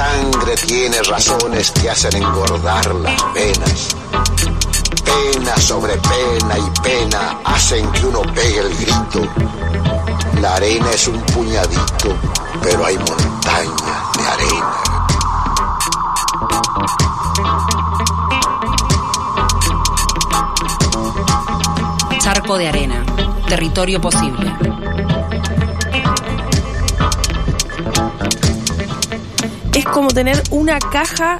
sangre tiene razones que hacen engordar las penas. Pena sobre pena y pena hacen que uno pegue el grito. La arena es un puñadito, pero hay montañas de arena. Charco de arena, territorio posible. Es como tener una caja,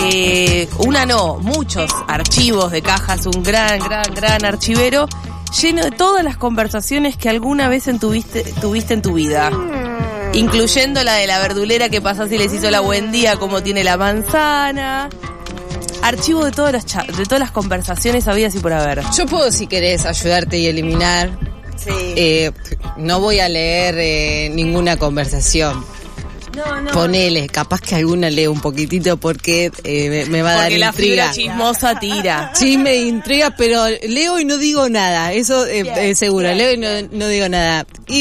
muchos archivos de cajas, un gran archivero lleno de todas las conversaciones que alguna vez tuviste en tu vida. Incluyendo la de la verdulera que pasás y les hizo la buen día, cómo tiene la manzana. Archivo de todas las conversaciones habidas y por haber. Yo puedo, si querés, ayudarte y eliminar. Sí. No voy a leer ninguna conversación. No. Ponele, capaz que alguna leo un poquitito porque me va a dar intriga. Porque la fibra chismosa tira. Sí, me intriga, pero leo y no digo nada. Eso seguro. Leo y no digo nada. Y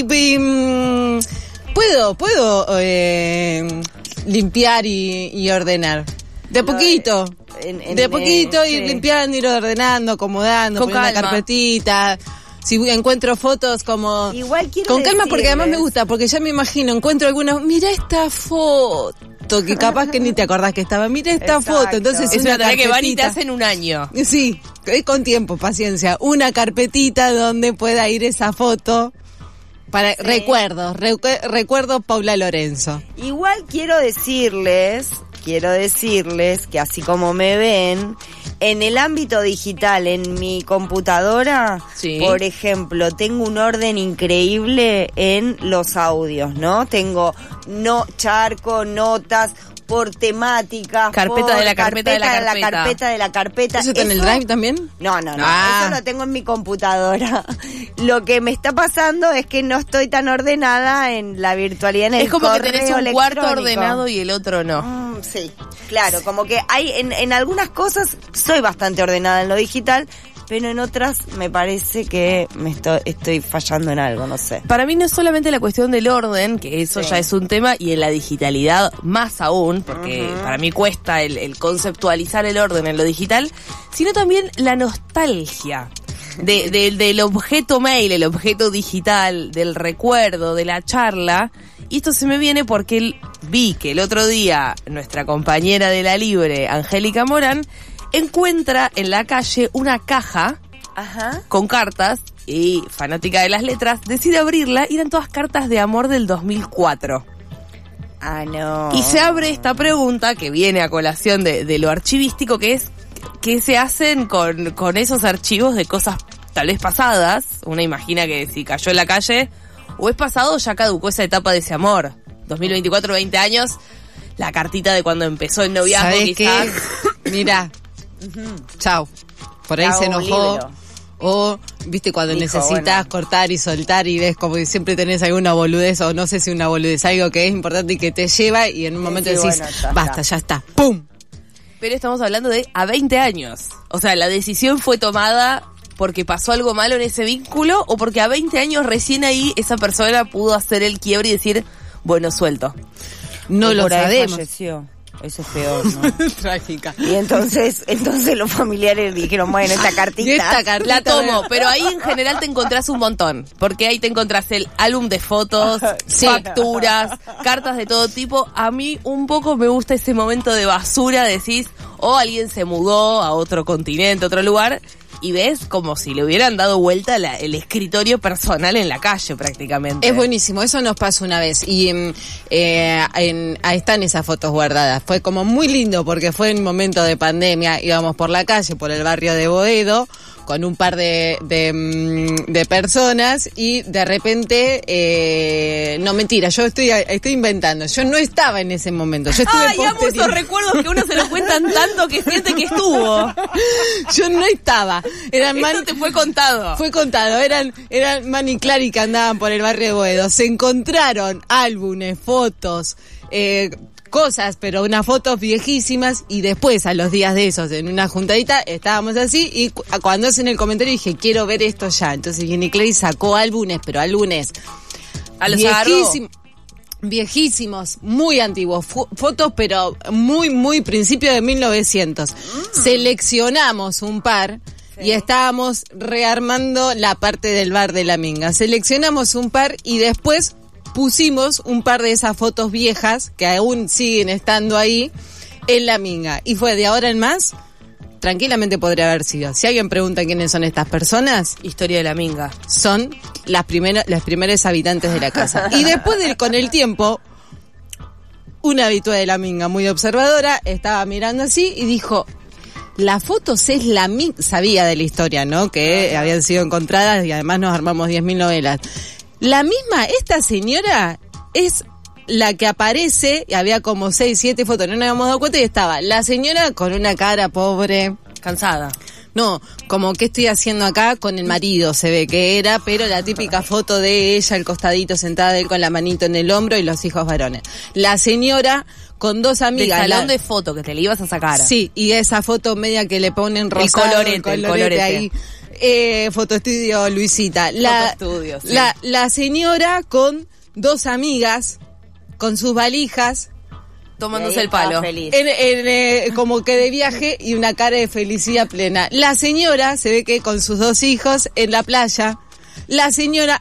puedo limpiar y ordenar. De a poquito. De a poquito, ir limpiando, ir ordenando, acomodando, con poniendo calma. una carpetita. Si encuentro fotos como... Igual quiero con calma, porque además me decirles- gusta, porque ya me imagino, encuentro algunas... Mira esta foto, que capaz que ni te acordás que estaba. Mira esta Exacto. foto, entonces Es una tarea que van y te carpetita. hacen un año. Sí, con tiempo, paciencia. Una carpetita donde pueda ir esa foto para recuerdos Paula Lorenzo. Igual quiero decirles que así como me ven, en el ámbito digital, en mi computadora, Sí. por ejemplo, tengo un orden increíble en los audios, ¿no? Tengo charco, notas por temáticas, Carpeta por de la carpeta de la carpeta. carpeta de la carpeta. ¿Eso está en el Drive también? No, Ah. eso lo tengo en mi computadora. Lo que me está pasando es que no estoy tan ordenada en la virtualidad, en el Es como que tenés correo un cuarto electrónico. ordenado y el otro no. Sí, claro, como que hay en algunas cosas soy bastante ordenada en lo digital, pero en otras me parece que estoy fallando en algo, no sé. Para mí no es solamente la cuestión del orden, que eso Sí. ya es un tema, y en la digitalidad más aún, porque para mí cuesta el conceptualizar el orden en lo digital, sino también la nostalgia del objeto mail, el objeto digital, del recuerdo, de la charla. Y esto se me viene porque vi que el otro día nuestra compañera de La Libre, Angélica Morán, encuentra en la calle una caja Ajá. con cartas y, fanática de las letras, decide abrirla y eran todas cartas de amor del 2004. Ah, no. Y se abre esta pregunta que viene a colación de lo archivístico, que es ¿qué se hacen con esos archivos de cosas tal vez pasadas? Uno imagina que si cayó en la calle o es pasado, ya caducó esa etapa de ese amor. 2024, 20 años, la cartita de cuando empezó el noviazgo, ¿Sabés quizás. qué? Mira, chau. Por ahí Chau, se enojó. libro. O, viste, cuando Dijo, necesitas bueno. cortar y soltar y ves como que siempre tenés alguna boludez, o no sé si una boludez, algo que es importante y que te lleva, y en un momento Sí, decís, bueno, ya basta, está. ya está, ¡pum! Pero estamos hablando de a 20 años. O sea, la decisión fue tomada porque pasó algo malo en ese vínculo o porque a 20 años recién ahí esa persona pudo hacer el quiebre y decir, bueno, suelto. No O lo por ahí sabemos. falleció. Eso es peor, ¿no? Trágica. Y entonces los familiares dijeron, bueno, esta cartita. Y esta cartita La tomo, pero ahí en general te encontrás un montón, porque ahí te encontrás el álbum de fotos, Sí. facturas, cartas de todo tipo. A mí un poco me gusta ese momento de basura, decís, alguien se mudó a otro continente, a otro lugar, y ves como si le hubieran dado vuelta el escritorio personal en la calle prácticamente. Es buenísimo, eso nos pasó una vez y ahí están esas fotos guardadas. Fue como muy lindo porque fue en un momento de pandemia, íbamos por la calle, por el barrio de Boedo, con un par de personas y de repente, no mentira, yo estoy inventando, yo no estaba en ese momento, yo estuve ¡Ay, amo posterior. esos recuerdos que uno se los cuentan tanto que siente que estuvo! Yo no estaba, eran Esto te fue contado. Fue contado, eran Manny y Clary que andaban por el barrio de Boedo. Se encontraron álbumes, fotos, cosas, pero unas fotos viejísimas, y después, a los días de esos, en una juntadita, estábamos así, y cuando hacen el comentario dije, quiero ver esto ya. Entonces viene Clary, sacó álbumes, pero álbumes ¿A los viejísimos. viejísimos, muy antiguos, fotos pero muy principio de 1900. Seleccionamos un par y estábamos rearmando la parte del bar de la Minga. Seleccionamos un par y después pusimos un par de esas fotos viejas que aún siguen estando ahí en la Minga. Y fue de ahora en más, tranquilamente podría haber sido. Si alguien pregunta quiénes son estas personas, Historia de la Minga. son las primeras habitantes de la casa. Y después con el tiempo, una habitual de la Minga, muy observadora, estaba mirando así y dijo, las fotos es la Minga, sabía de la historia, ¿no? Que habían sido encontradas y además nos armamos 10.000 novelas. La misma, esta señora es la que aparece, y había como 6, 7 fotos, no nos habíamos dado cuenta, y estaba la señora con una cara pobre, Cansada. no, como ¿qué estoy haciendo acá? Con el marido se ve que era, pero la típica foto de ella al costadito sentada, él con la manito en el hombro y los hijos varones. La señora con dos amigas. Del salón de foto que te le ibas a sacar. Sí, y esa foto media que le ponen rosado, el colorete ahí. Fotoestudio Luisita. Fotoestudio, sí. La señora con dos amigas, con sus valijas, Tomándose el palo. Feliz. como que de viaje y una cara de felicidad plena. La señora se ve que con sus dos hijos en la playa. La señora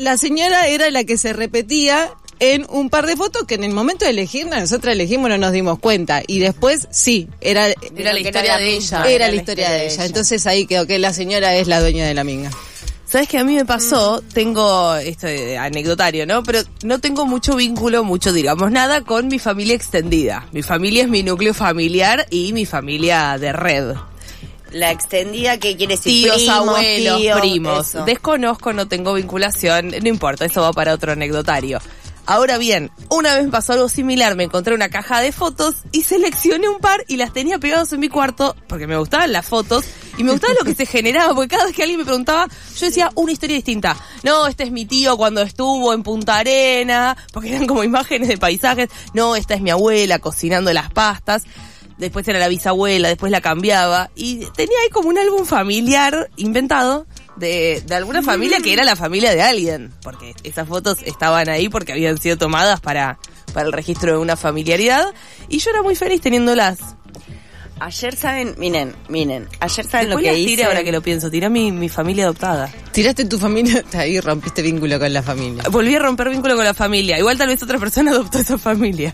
era la que se repetía en un par de fotos que en el momento de elegirla, nosotras elegimos, no nos dimos cuenta. Y después, sí, era la historia de ella. Era la historia de ella. Entonces ahí quedó que la señora es la dueña de la Minga. ¿Sabes qué a mí me pasó? Tengo anecdotario, ¿no? Pero no tengo mucho vínculo, digamos nada, con mi familia extendida. Mi familia es mi núcleo familiar y mi familia de red. La extendida, ¿qué quiere decir? Tíos, Primos, abuelos, tíos, primos. eso. Desconozco, no tengo vinculación, no importa, eso va para otro anecdotario. Ahora bien, una vez me pasó algo similar, me encontré una caja de fotos y seleccioné un par y las tenía pegadas en mi cuarto porque me gustaban las fotos y me gustaba lo que se generaba, porque cada vez que alguien me preguntaba, yo decía una historia distinta. No, este es mi tío cuando estuvo en Punta Arena, porque eran como imágenes de paisajes. No, esta es mi abuela cocinando las pastas. Después era la bisabuela, después la cambiaba y tenía ahí como un álbum familiar inventado de alguna familia que era la familia de alguien, porque esas fotos estaban ahí porque habían sido tomadas para el registro de una familiaridad y yo era muy feliz teniéndolas. Ayer saben, miren, ayer saben Después lo que las tiré, hice. ahora que lo pienso, tiré a mi familia adoptada. Tiraste tu familia, ahí rompiste vínculo con la familia. Volví a romper vínculo con la familia, igual tal vez otra persona adoptó esa familia.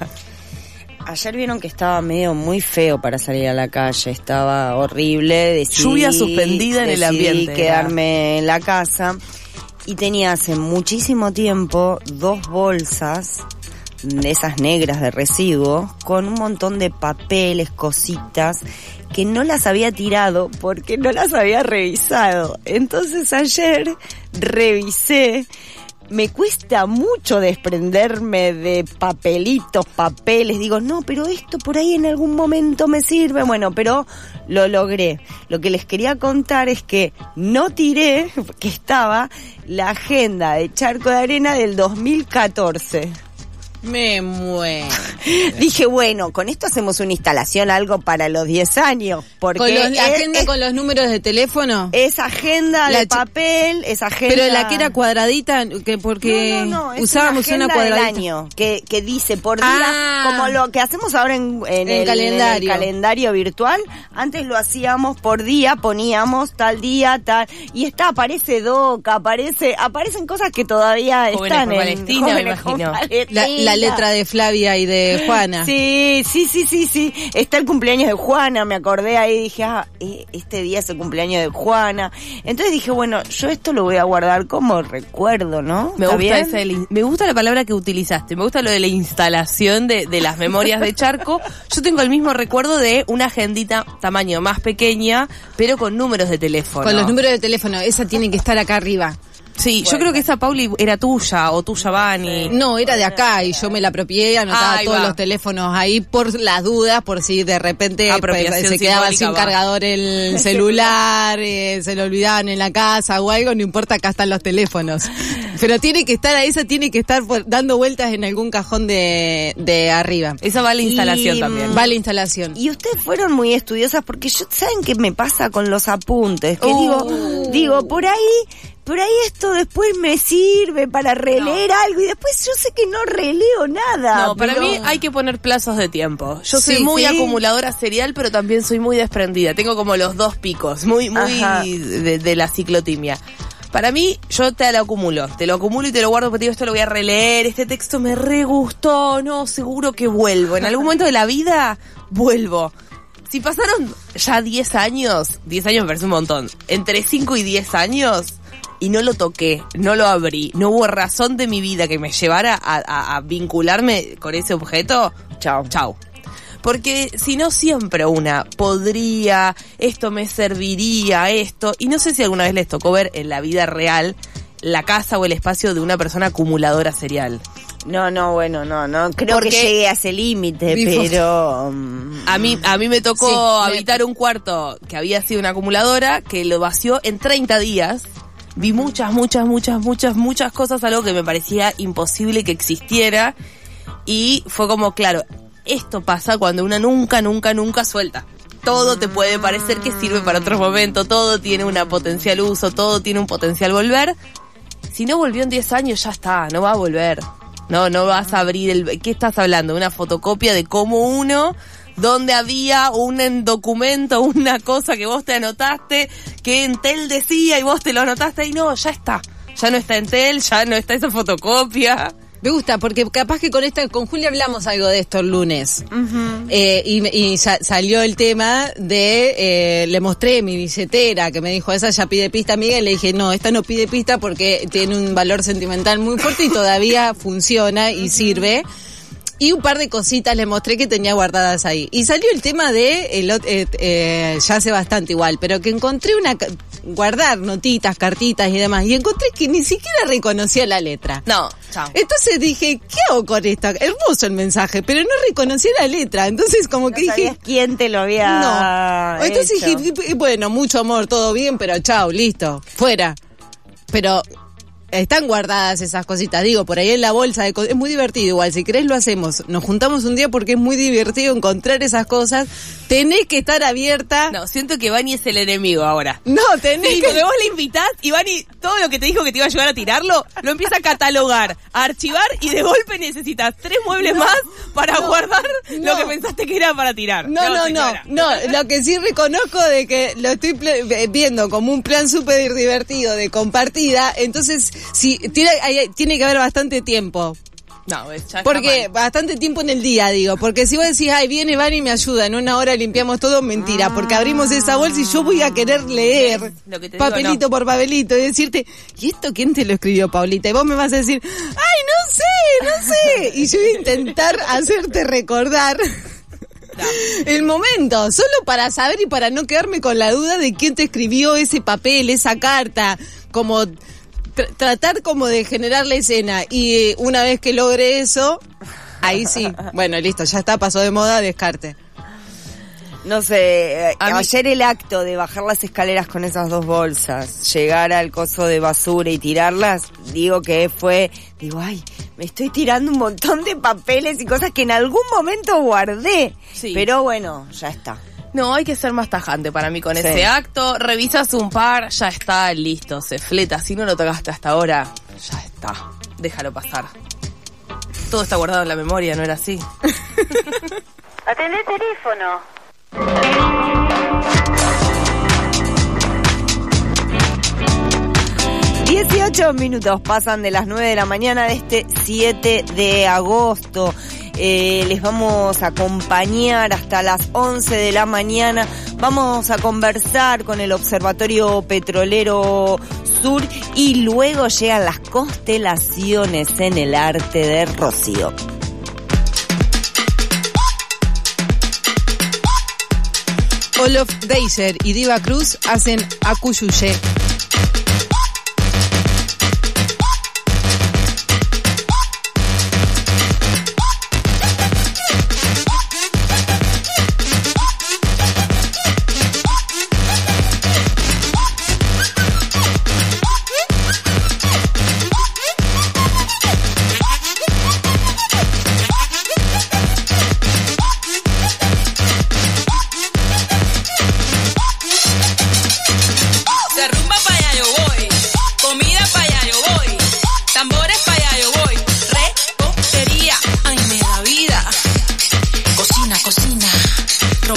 Ayer vieron que estaba medio muy feo para salir a la calle, estaba horrible, Lluvia suspendida en el ambiente, decidí quedarme en la casa y tenía hace muchísimo tiempo 2 bolsas de esas negras de residuo con un montón de papeles, cositas que no las había tirado porque no las había revisado. Entonces ayer revisé. Me cuesta mucho desprenderme de papelitos, papeles. Digo, no, pero esto por ahí en algún momento me sirve. Bueno, pero lo logré. Lo que les quería contar es que no tiré, que estaba la agenda de Charco de Arena del 2014. Me muero. Dije, bueno, con esto hacemos una instalación, algo para los 10 años. Porque La agenda con los números de teléfono. esa agenda de papel, esa agenda... Pero la que era cuadradita, que porque no, es usábamos una agenda cuadradita. del año, que dice por día, como lo que hacemos ahora en el calendario virtual. Antes lo hacíamos por día, poníamos tal día, tal, y aparece DOCA, aparecen cosas que todavía Jóvenes están por en Palestina, me imagino. La letra de Flavia y de Juana. Sí. Está el cumpleaños de Juana, me acordé ahí, dije, este día es el cumpleaños de Juana. Entonces dije, bueno, yo esto lo voy a guardar como recuerdo, ¿no? Me gusta la palabra que utilizaste, me gusta lo de la instalación de las memorias de Charco. Yo tengo el mismo recuerdo de una agendita tamaño más pequeña, pero con números de teléfono. Con los números de teléfono, esa tiene que estar acá arriba. Sí, bueno. Yo creo que esa, Pauli, era tuya, o tuya, Vani. No, era de acá, y yo me la apropié, anotaba todos los teléfonos ahí por las dudas, por si de repente se quedaba sin cargador el celular, se lo olvidaban en la casa o algo, no importa, acá están los teléfonos. Pero tiene que estar, esa tiene que estar dando vueltas en algún cajón de arriba. Esa va a la instalación también. Va a la instalación. Y ustedes fueron muy estudiosas porque ¿saben qué me pasa con los apuntes? Que digo, por ahí pero ahí esto después me sirve para releer algo y después yo sé que no releo nada. No, para pero... mí hay que poner plazos de tiempo. Yo soy Sí, muy sí. acumuladora serial, pero también soy muy desprendida. Tengo como los dos picos, muy Ajá. de la ciclotimia. Para mí, yo te lo acumulo y te lo guardo porque digo, esto lo voy a releer, este texto me re gustó, no, seguro que vuelvo. En algún momento de la vida, vuelvo. Si pasaron ya 10 años me parece un montón, entre 5 y 10 años, y no lo toqué, no lo abrí, no hubo razón de mi vida que me llevara a vincularme con ese objeto, chau. Porque si no siempre una podría, esto me serviría, esto, y no sé si alguna vez les tocó ver en la vida real la casa o el espacio de una persona acumuladora serial. No, bueno, no creo Porque que llegue a ese límite, pero... A mí me tocó Sí, habitar un cuarto que había sido una acumuladora que lo vació en 30 días. Vi muchas cosas, algo que me parecía imposible que existiera. Y fue como, claro, esto pasa cuando una nunca suelta. Todo te puede parecer que sirve para otro momento, todo tiene una potencial uso, todo tiene un potencial volver. Si no volvió en 10 años, ya está, no va a volver. No vas a abrir ¿qué estás hablando? Una fotocopia de cómo uno, donde había un documento, una cosa que vos te anotaste, que Entel decía y vos te lo anotaste y no, ya está. Ya no está Entel, ya no está esa fotocopia. Me gusta, porque capaz que con Julia hablamos algo de esto el lunes. Y salió el tema de, le mostré mi billetera, que me dijo, esa ya pide pista, Miguel. Le dije, no, esta no pide pista porque tiene un valor sentimental muy fuerte y todavía funciona y sirve. Y un par de cositas le mostré que tenía guardadas ahí. Y salió el tema de, ya hace bastante igual, pero que encontré guardar notitas, cartitas y demás. Y encontré que ni siquiera reconocía la letra. No, chao. Entonces dije, ¿qué hago con esto? Hermoso el mensaje, pero no reconocía la letra. Entonces como que ¿No dije... sabías quién te lo había No. Entonces hecho? dije, bueno, mucho amor, todo bien, pero chao, listo, fuera. Pero... están guardadas esas cositas, digo, por ahí en la bolsa de es muy divertido igual, si querés lo hacemos, nos juntamos un día porque es muy divertido encontrar esas cosas, tenés que estar abierta. No, siento que Vani es el enemigo ahora. No, tenés Sí, que... porque vos le invitás y Vani, todo lo que te dijo que te iba a ayudar a tirarlo, lo empieza a catalogar, a archivar y de golpe necesitas 3 muebles más para guardar lo que pensaste que era para tirar. No, señora. lo que sí reconozco de que lo estoy viendo como un plan súper divertido de compartida, entonces sí, tiene que haber bastante tiempo. No, ya está Porque mal. bastante tiempo en el día, digo, porque si vos decís, ay, viene Vani y me ayuda, en una hora limpiamos todo, mentira, porque abrimos esa bolsa y yo voy a querer leer Lo que te digo, papelito por papelito y decirte, ¿y esto quién te lo escribió, Paulita? Y vos me vas a decir, ay, no sé, y yo voy a intentar hacerte recordar el momento, solo para saber y para no quedarme con la duda de quién te escribió ese papel, esa carta, como... tratar como de generar la escena y una vez que logre eso, ahí sí, bueno, listo, ya está, pasó de moda, descarte. No sé, A mí- ayer el acto de bajar las escaleras con esas 2 bolsas, llegar al coso de basura y tirarlas, digo, ay, me estoy tirando un montón de papeles y cosas que en algún momento guardé, Sí. pero bueno, ya está. No, hay que ser más tajante para mí con Sí. ese acto. Revisas un par, ya está, listo, se fleta. Si no lo tocaste hasta ahora, ya está. Déjalo pasar. Todo está guardado en la memoria, ¿no era así? Atendé teléfono. 18 minutos pasan de las 9 de la mañana de este 7 de agosto. Les vamos a acompañar hasta las 11 de la mañana. Vamos a conversar con el Observatorio Petrolero Sur y luego llegan las constelaciones en el arte de Rocío. Olof Deiser y Diva Cruz hacen Acuyuye. De rumba para allá yo voy.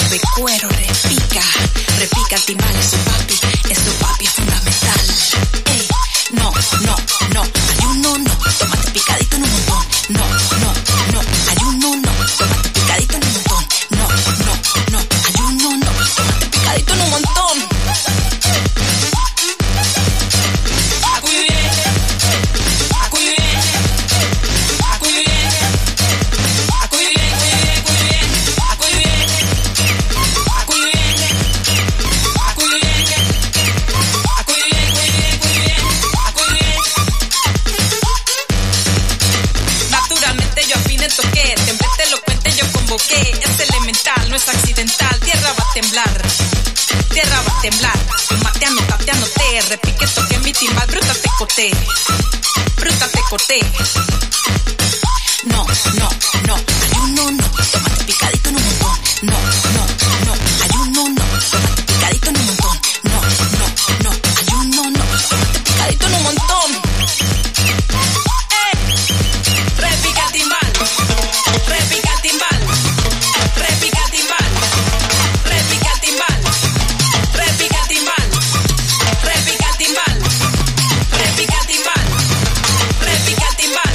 mueve cuero, repica el timbal, eso papi es fundamental. Ey, no, ayuno no, tómate picadito en un montón. No, ayuno no, tómate picadito en un montón. No, ayuno no, tómate picadito en un montón. Es elemental, no es accidental. Tierra va a temblar, mateando, tateándote. Repique, toque mi timbal, bruta te corté. No, ayuno no, tómate picadito en un montón. No, ayuno no, tómate picadito en un montón. No, ayuno no, tómate picadito en un montón. Repica el timbal, repica el timbal. Repica el timbal, repica el timbal, repica el timbal, repica el timbal, repica el timbal, repica el timbal.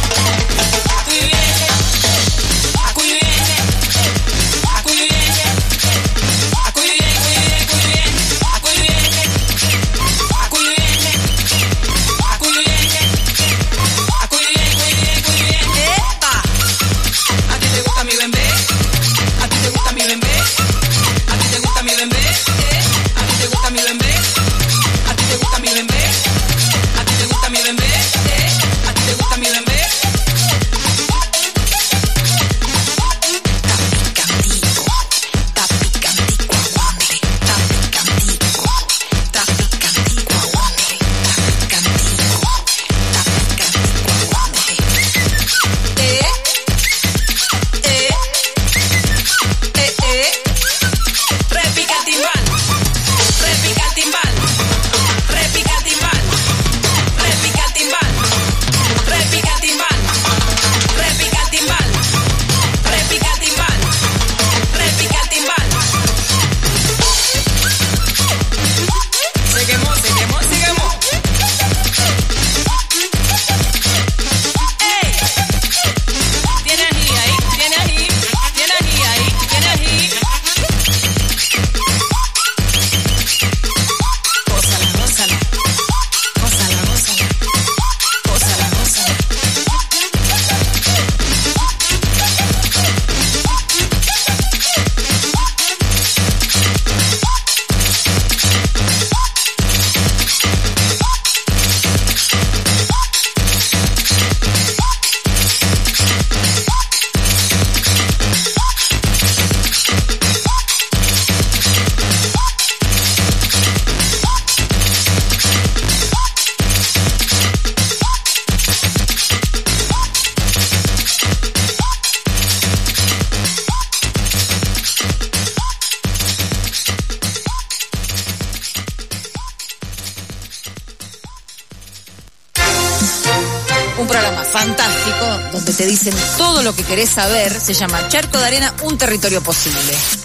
Un programa fantástico donde te dicen todo lo que querés saber. Se llama Charco de Arena, un territorio posible.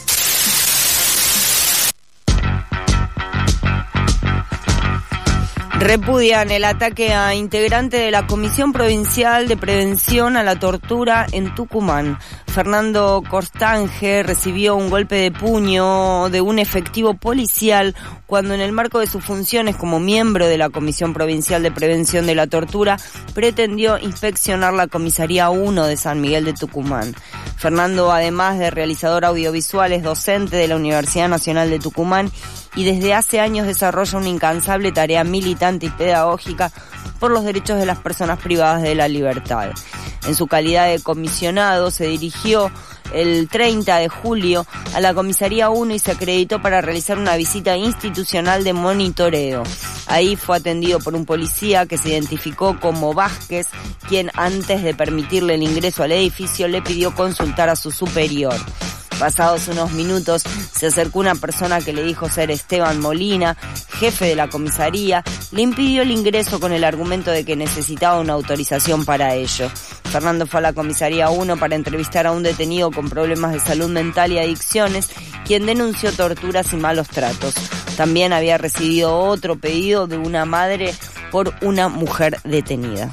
Repudian el ataque a integrante de la Comisión Provincial de Prevención a la Tortura en Tucumán. Fernando Corstange recibió un golpe de puño de un efectivo policial cuando en el marco de sus funciones como miembro de la Comisión Provincial de Prevención de la Tortura pretendió inspeccionar la Comisaría 1 de San Miguel de Tucumán. Fernando, además de realizador audiovisual, es docente de la Universidad Nacional de Tucumán y desde hace años desarrolla una incansable tarea militante y pedagógica por los derechos de las personas privadas de la libertad. En su calidad de comisionado se dirigió el 30 de julio a la Comisaría 1 y se acreditó para realizar una visita institucional de monitoreo. Ahí fue atendido por un policía que se identificó como Vázquez, quien antes de permitirle el ingreso al edificio le pidió consultar a su superior. Pasados unos minutos se acercó una persona que le dijo ser Esteban Molina, jefe de la comisaría, le impidió el ingreso con el argumento de que necesitaba una autorización para ello. Fernando fue a la Comisaría 1 para entrevistar a un detenido con problemas de salud mental y adicciones quien denunció torturas y malos tratos. También había recibido otro pedido de una madre por una mujer detenida.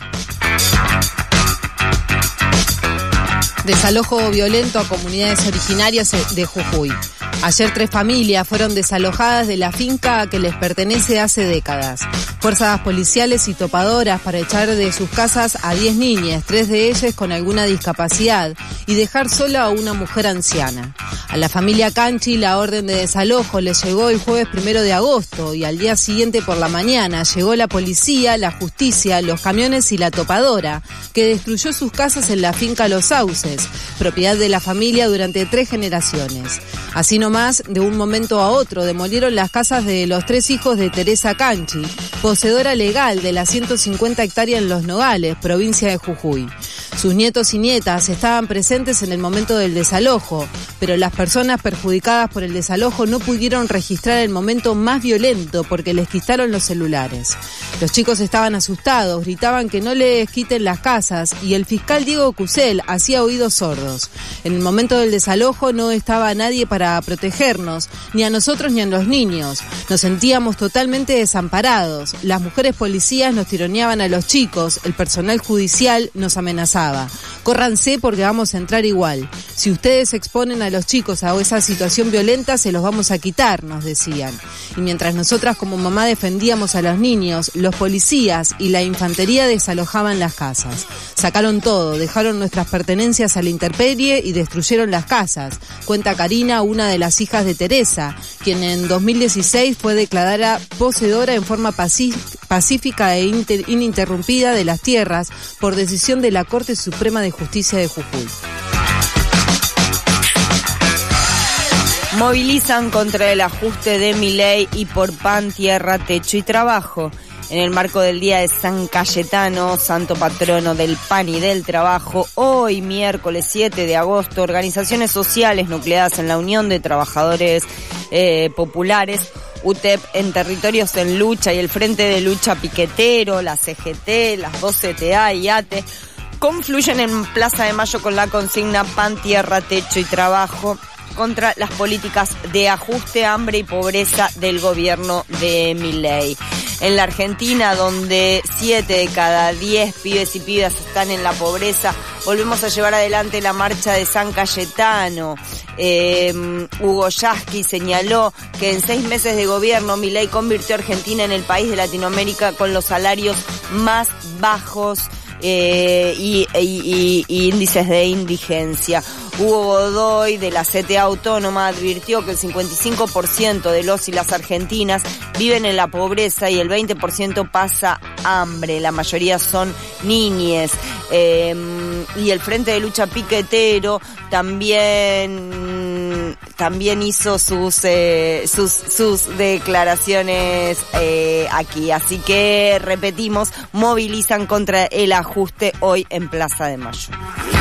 Desalojo violento a comunidades originarias de Jujuy. Ayer 3 familias fueron desalojadas de la finca que les pertenece hace décadas. Fuerzas policiales y topadoras para echar de sus casas a 10 niñas, 3 de ellas con alguna discapacidad, y dejar sola a una mujer anciana. A la familia Canchi la orden de desalojo les llegó el jueves 1 de agosto y al día siguiente por la mañana llegó la policía, la justicia, los camiones y la topadora, que destruyó sus casas en la finca Los Sauces, propiedad de la familia durante 3 generaciones. Así nomás, de un momento a otro, demolieron las casas de los 3 hijos de Teresa Canchi, poseedora legal de las 150 hectáreas en Los Nogales, provincia de Jujuy. Sus nietos y nietas estaban presentes en el momento del desalojo, pero las personas perjudicadas por el desalojo no pudieron registrar el momento más violento porque les quitaron los celulares. Los chicos estaban asustados, gritaban que no les quiten las casas y el fiscal Diego Cusel hacía oídos sordos. En el momento del desalojo no estaba nadie para protegernos, ni a nosotros ni a los niños. Nos sentíamos totalmente desamparados. Las mujeres policías nos tironeaban a los chicos, el personal judicial nos amenazaba. Córranse porque vamos a entrar igual. Si ustedes exponen a los chicos a esa situación violenta, se los vamos a quitar, nos decían. Y mientras nosotras como mamá defendíamos a los niños, los policías y la infantería desalojaban las casas. Sacaron todo, dejaron nuestras pertenencias a la intemperie y destruyeron las casas. Cuenta Karina, una de las hijas de Teresa, quien en 2016 fue declarada poseedora en forma pacífica e ininterrumpida de las tierras por decisión de la Corte Suprema de Justicia de Jujuy. Movilizan contra el ajuste de Milei y por pan, tierra, techo y trabajo. En el marco del Día de San Cayetano, santo patrono del pan y del trabajo, hoy, miércoles 7 de agosto, organizaciones sociales nucleadas en la Unión de Trabajadores Populares, UTEP en Territorios en Lucha y el Frente de Lucha Piquetero, la CGT, las 2 CTA y ATE, confluyen en Plaza de Mayo con la consigna pan, tierra, techo y trabajo contra las políticas de ajuste, hambre y pobreza del gobierno de Milei. En la Argentina, donde 7 de cada 10 pibes y pibas están en la pobreza, volvemos a llevar adelante la marcha de San Cayetano. Hugo Yasky señaló que en 6 meses de gobierno Milei convirtió a Argentina en el país de Latinoamérica con los salarios más bajos y índices de indigencia. Hugo Godoy, de la CTA Autónoma, advirtió que el 55% de los y las argentinas viven en la pobreza y el 20% pasa hambre. La mayoría son niñes. Y el Frente de Lucha Piquetero también hizo sus declaraciones aquí. Así que repetimos, movilizan contra el ajuste hoy en Plaza de Mayo.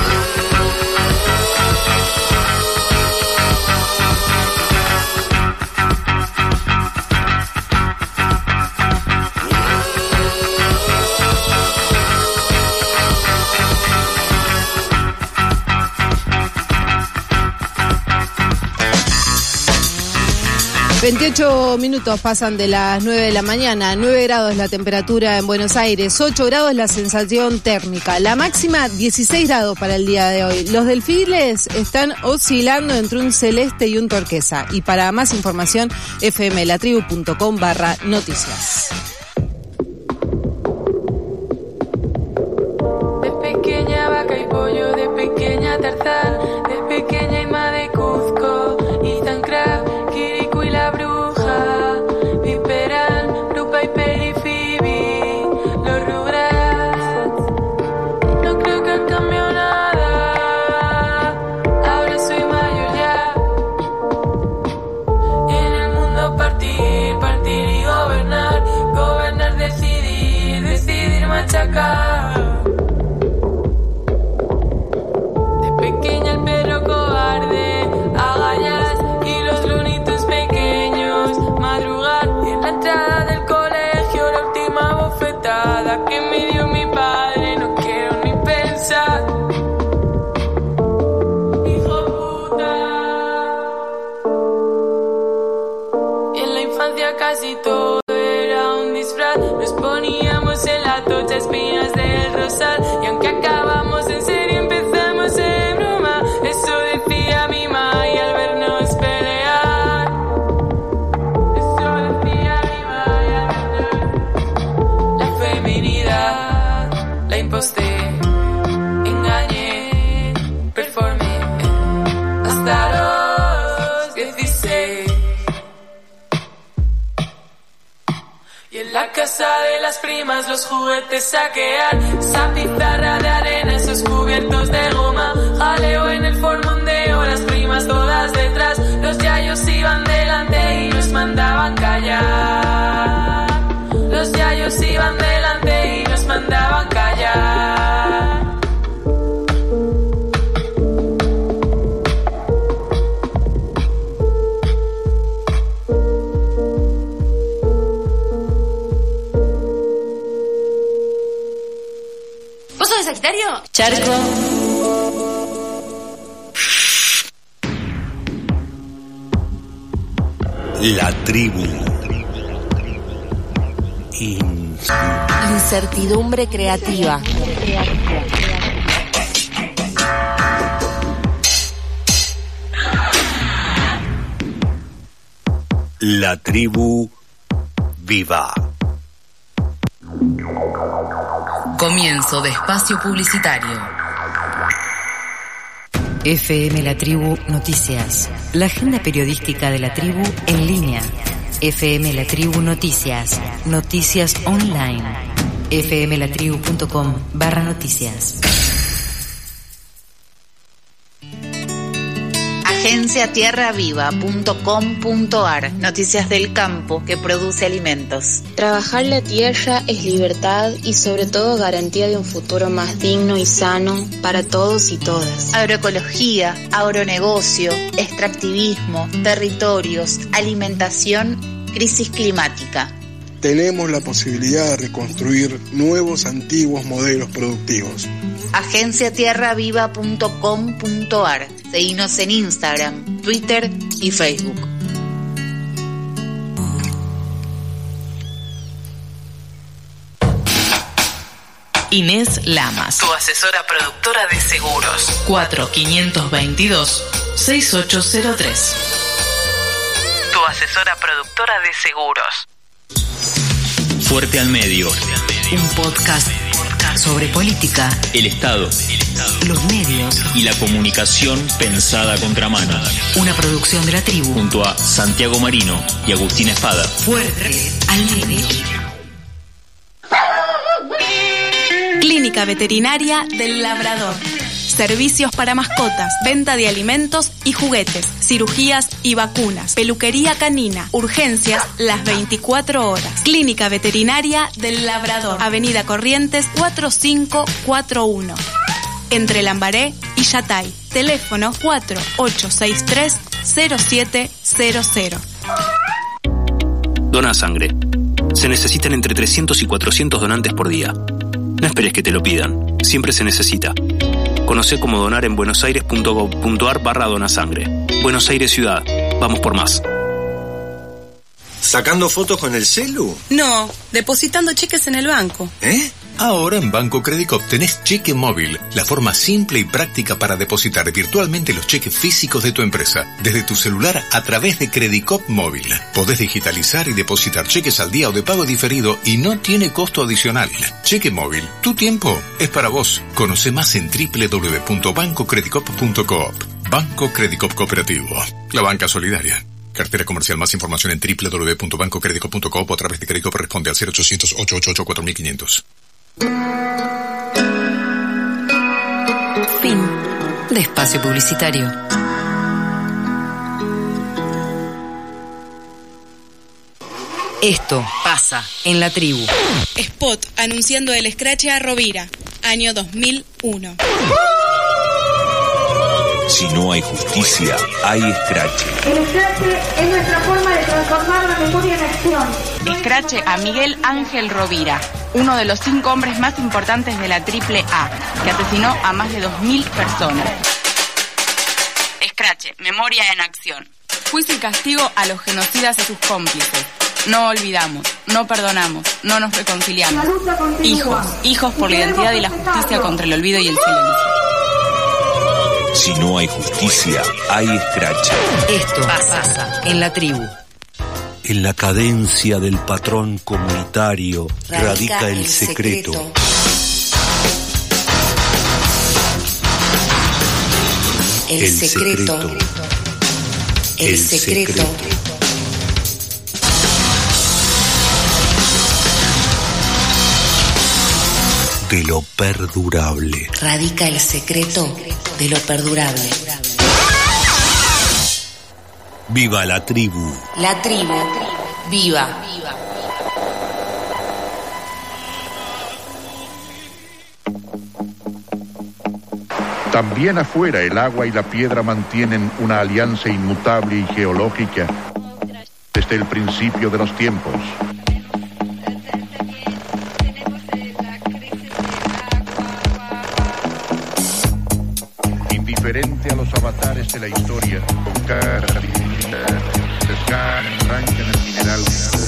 ...28 pasan de las 9 de la mañana, 9 grados la temperatura en Buenos Aires, 8 grados la sensación térmica, la máxima 16 grados para el día de hoy. Los delfines están oscilando entre un celeste y un turquesa. Y para más información, fmlatribu.com/noticias. De pequeña vaca y pollo, de pequeña Tarzán, de pequeña Ima de Cuzco, y Zancraft, Kirikou y la bruja, Viperán, Rupa y Perifibi, los Rugrats. No creo que cambió nada, ahora soy mayor ya. En el mundo partir y gobernar. La imposté, engañé, performé hasta los 16. Y en la casa de las primas los juguetes saquean, esa pizarra de arena, esos cubiertos de goma, jaleo en el formondeo, las primas todas detrás, los yayos iban delante y nos mandaban callar. Los yayos iban delante y nos mandaban callar. ¿Vos sos de Sagitario? Charco. La tribu. Incertidumbre creativa. La tribu viva. Comienzo de espacio publicitario. FM La Tribu Noticias. La agenda periodística de La Tribu en línea. FM La Tribu Noticias. Noticias online. fmlatribu.com/noticias. agenciatierraviva.com.ar. Noticias del campo que produce alimentos. Trabajar la tierra es libertad y sobre todo garantía de un futuro más digno y sano para todos y todas. Agroecología, agronegocio, extractivismo, territorios, alimentación, crisis climática. Tenemos la posibilidad de reconstruir nuevos antiguos modelos productivos. agenciatierraviva.com.ar. Seguinos en Instagram, Twitter y Facebook. Inés Lamas, Tu asesora productora de seguros. 4522-6803. Tu asesora productora de seguros. Fuerte al medio. Un podcast sobre política, El Estado, los medios y la comunicación pensada a contramano. Una producción de La Tribu. Junto a Santiago Marino y Agustín Espada. Fuerte al medio. Clínica Veterinaria del Labrador. Servicios para mascotas, venta de alimentos y juguetes, cirugías y vacunas, peluquería canina, urgencias las 24 horas. Clínica Veterinaria del Labrador, Avenida Corrientes 4541. Entre Lambaré y Yatay. Teléfono 4863-0700. Dona sangre. Se necesitan entre 300 y 400 donantes por día. No esperes que te lo pidan. Siempre se necesita. Conocé cómo donar en buenosaires.gov.ar/donasangre. Buenos Aires Ciudad. Vamos por más. ¿Sacando fotos con el celu? No, depositando cheques en el banco. ¿Eh? Ahora en Banco Credicop tenés cheque móvil, la forma simple y práctica para depositar virtualmente los cheques físicos de tu empresa, desde tu celular a través de Credicop Móvil. Podés digitalizar y depositar cheques al día o de pago diferido y no tiene costo adicional. Cheque móvil, tu tiempo es para vos. Conoce más en www.bancocredicop.coop. Banco Credicop Cooperativo, la banca solidaria. Cartera comercial. Más información en www.bancocredicop.coop o a través de Credicop. Responde al 0800-888-4500. Fin de espacio publicitario. Esto pasa en La Tribu. Spot anunciando el Scratch a Rovira, año 2001. Si no hay justicia, hay escrache. El escrache es nuestra forma de transformar la memoria en acción. Escrache a Miguel Ángel Rovira, uno de los 5 hombres más importantes de la AAA, que asesinó a más de 2.000 personas. Escrache, memoria en acción. Juicio y castigo a los genocidas y sus cómplices. No olvidamos, no perdonamos, no nos reconciliamos. Hijos por la identidad y la justicia contra el olvido y el silencio. Si no hay justicia, hay escrache. Esto pasa en La Tribu. En la cadencia del patrón comunitario radica el secreto. El secreto. El secreto. De lo perdurable. Radica el secreto de lo perdurable. Viva la tribu. La tribu. Viva. También afuera el agua y la piedra mantienen una alianza inmutable y geológica desde el principio de los tiempos. Indiferente a los avatares de la historia, con cada arranca en el mineral.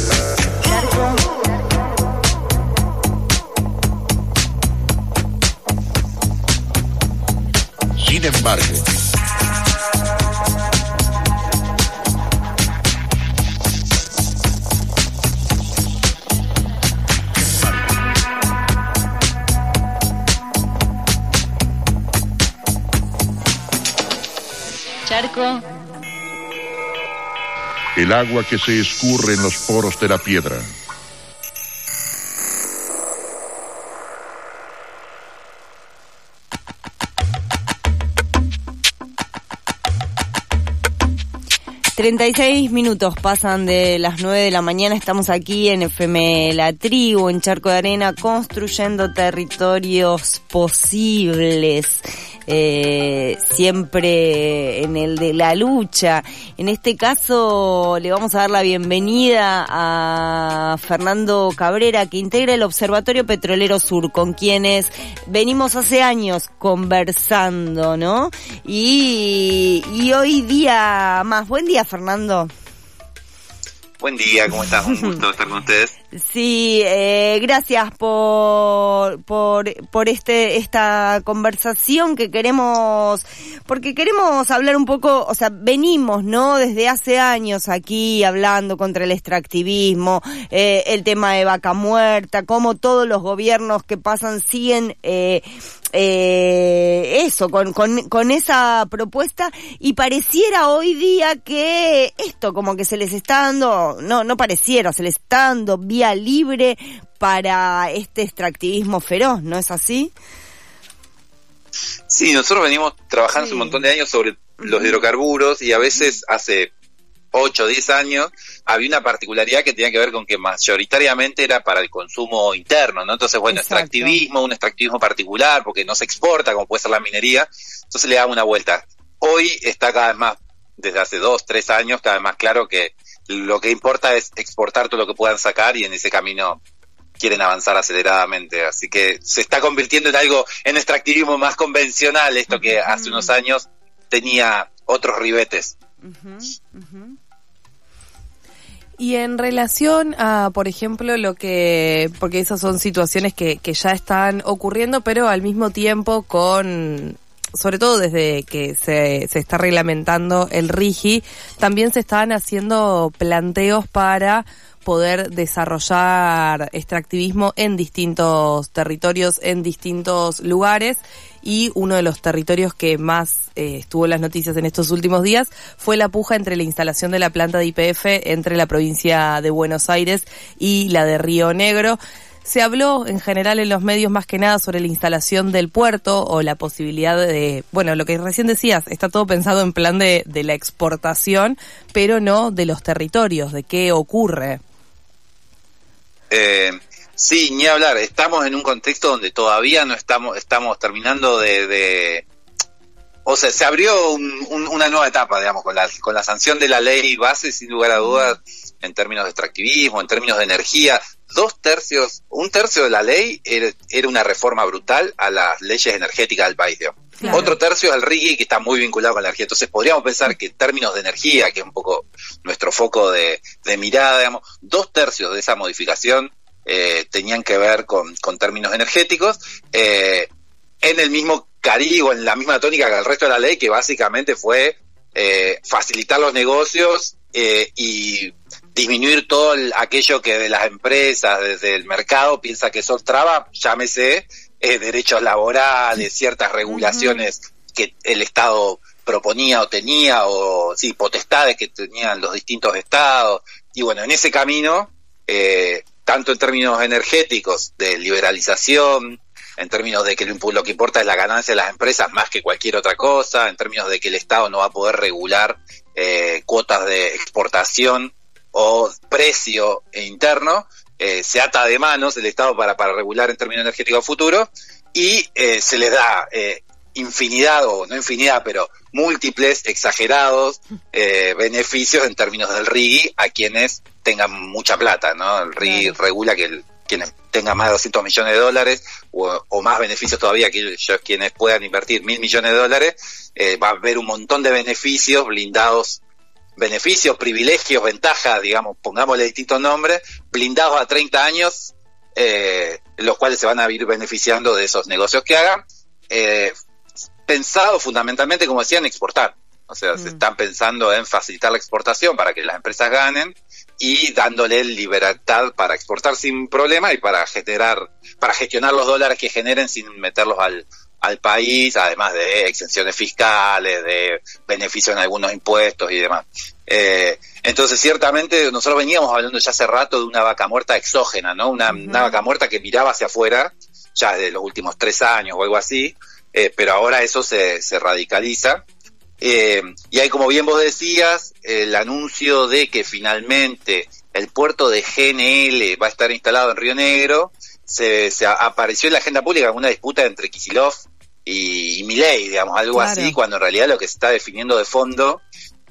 Sin embargo, Charco. el agua que se escurre en los poros de la piedra. ...36 pasan de las 9 de la mañana... ...estamos aquí en FM La Tribu... ...en Charco de Arena... ...construyendo territorios posibles... siempre en el de la lucha. En este caso le vamos a dar la bienvenida a Fernando Cabrera, que integra el Observatorio Petrolero Sur, con quienes venimos hace años conversando, ¿no? Y hoy día más. Buen día, Fernando. Buen día, ¿cómo estás? Un gusto estar con ustedes. Sí, gracias por esta conversación que queremos, porque queremos hablar un poco, o sea, venimos, ¿no? Desde hace años aquí hablando contra el extractivismo, el tema de Vaca Muerta, cómo todos los gobiernos que pasan siguen con esa propuesta, y pareciera hoy día que esto como que se les está dando, no pareciera, se les está dando vía libre para este extractivismo feroz, ¿no es así? Sí, nosotros venimos trabajando hace un montón de años sobre los hidrocarburos, y a veces hace 8 o 10 años había una particularidad que tenía que ver con que mayoritariamente era para el consumo interno, ¿no? Entonces, bueno, Exacto. un extractivismo particular, porque no se exporta como puede ser la minería, entonces le daba una vuelta. Hoy está cada vez más, desde hace 2, 3 años, cada vez más claro que lo que importa es exportar todo lo que puedan sacar, y en ese camino quieren avanzar aceleradamente. Así que se está convirtiendo en algo, en extractivismo más convencional, esto que hace unos años tenía otros ribetes. Y en relación a, por ejemplo, porque esas son situaciones que ya están ocurriendo, pero al mismo tiempo sobre todo desde que se está reglamentando el RIGI, también se están haciendo planteos para poder desarrollar extractivismo en distintos territorios, en distintos lugares, y uno de los territorios que más estuvo en las noticias en estos últimos días fue la puja entre la instalación de la planta de YPF entre la provincia de Buenos Aires y la de Río Negro. Se habló en general en los medios más que nada sobre la instalación del puerto o la posibilidad de, bueno, lo que recién decías, está todo pensado en plan de la exportación, pero no de los territorios, de qué ocurre. Sí, ni hablar, estamos en un contexto donde todavía no estamos terminando o sea, se abrió una nueva etapa, digamos, con la sanción de la ley base, sin lugar a dudas, en términos de extractivismo, en términos de energía. Un tercio de la ley era una reforma brutal a las leyes energéticas del país, digamos. Claro. Otro tercio es el RIGI, que está muy vinculado con la energía. Entonces podríamos pensar que en términos de energía, que es un poco nuestro foco de mirada, digamos, 2/3 de esa modificación tenían que ver con términos energéticos, en el mismo cariz, en la misma tónica que el resto de la ley, que básicamente fue facilitar los negocios y disminuir todo aquello que de las empresas, desde el mercado, piensa que son trabas, llámese derechos laborales, ciertas regulaciones que el Estado proponía o tenía, potestades que tenían los distintos estados. Y bueno, en ese camino, tanto en términos energéticos, de liberalización, en términos de que lo que importa es la ganancia de las empresas más que cualquier otra cosa, en términos de que el Estado no va a poder regular cuotas de exportación o precio interno, se ata de manos el Estado para regular en términos energéticos futuros, y se les da infinidad, o no infinidad, pero múltiples, exagerados beneficios en términos del RIGI a quienes tengan mucha plata, ¿no? El RIGI regula que quienes tengan más de $200 millones o más beneficios todavía, que quienes puedan invertir $1.000 millones, va a haber un montón de beneficios blindados, beneficios, privilegios, ventajas, digamos, pongámosle distintos nombres, blindados a 30 años, los cuales se van a ir beneficiando de esos negocios que hagan, pensado fundamentalmente, como decía, en exportar. O sea, se están pensando en facilitar la exportación para que las empresas ganen y dándole libertad para exportar sin problema y para gestionar los dólares que generen sin meterlos al país, además de exenciones fiscales, de beneficios en algunos impuestos y demás. Entonces, ciertamente, nosotros veníamos hablando ya hace rato de una vaca muerta exógena, ¿no? Una vaca muerta que miraba hacia afuera, ya desde los últimos 3 años o algo así, pero ahora eso se radicaliza. Y ahí, como bien vos decías, el anuncio de que finalmente el puerto de GNL va a estar instalado en Río Negro, se apareció en la agenda pública una disputa entre Kicillof y Milei, digamos, algo así, cuando en realidad lo que se está definiendo de fondo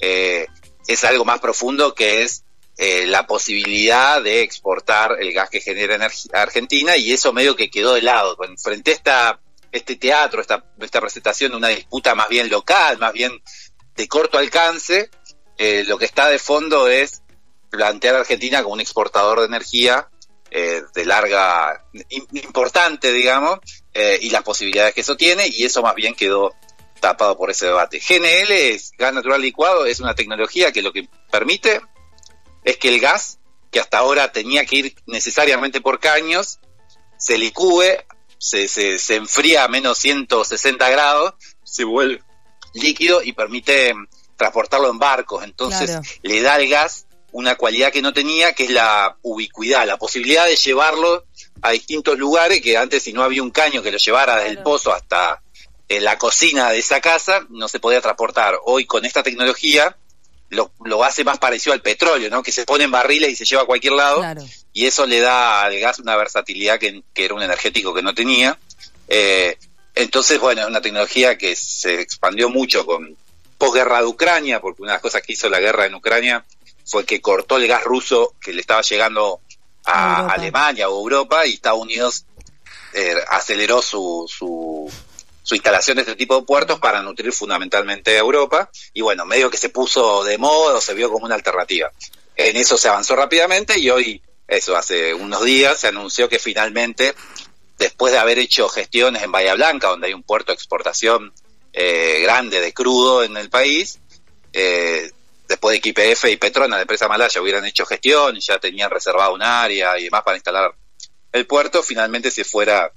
es algo más profundo, que es la posibilidad de exportar el gas que genera Argentina, y eso medio que quedó de lado. Frente a este teatro, esta presentación de una disputa más bien local, más bien de corto alcance, lo que está de fondo es plantear a Argentina como un exportador de energía de larga, importante, digamos, y las posibilidades que eso tiene, y eso más bien quedó tapado por ese debate. GNL, es gas natural licuado, es una tecnología que lo que permite es que el gas, que hasta ahora tenía que ir necesariamente por caños, se licúe, se enfría a menos 160 grados, se vuelve líquido y permite transportarlo en barcos. Entonces le da al gas una cualidad que no tenía, que es la ubicuidad, la posibilidad de llevarlo a distintos lugares, que antes, si no había un caño que lo llevara desde el pozo hasta la cocina de esa casa, no se podía transportar. Hoy, con esta tecnología, lo hace más parecido al petróleo, ¿no? Que se pone en barriles y se lleva a cualquier lado, y eso le da al gas una versatilidad que era un energético que no tenía. Entonces, bueno, es una tecnología que se expandió mucho con posguerra de Ucrania, porque una de las cosas que hizo la guerra en Ucrania fue que cortó el gas ruso que le estaba llegando a Alemania o Europa, y Estados Unidos aceleró su instalación de este tipo de puertos para nutrir fundamentalmente a Europa, y bueno, medio que se puso de moda, o se vio como una alternativa. En eso se avanzó rápidamente, y hoy, hace unos días, se anunció que finalmente, después de haber hecho gestiones en Bahía Blanca, donde hay un puerto de exportación grande de crudo en el país, después de que YPF y Petronas, la empresa malaya, hubieran hecho gestión y ya tenían reservado un área y demás para instalar el puerto, finalmente se fuera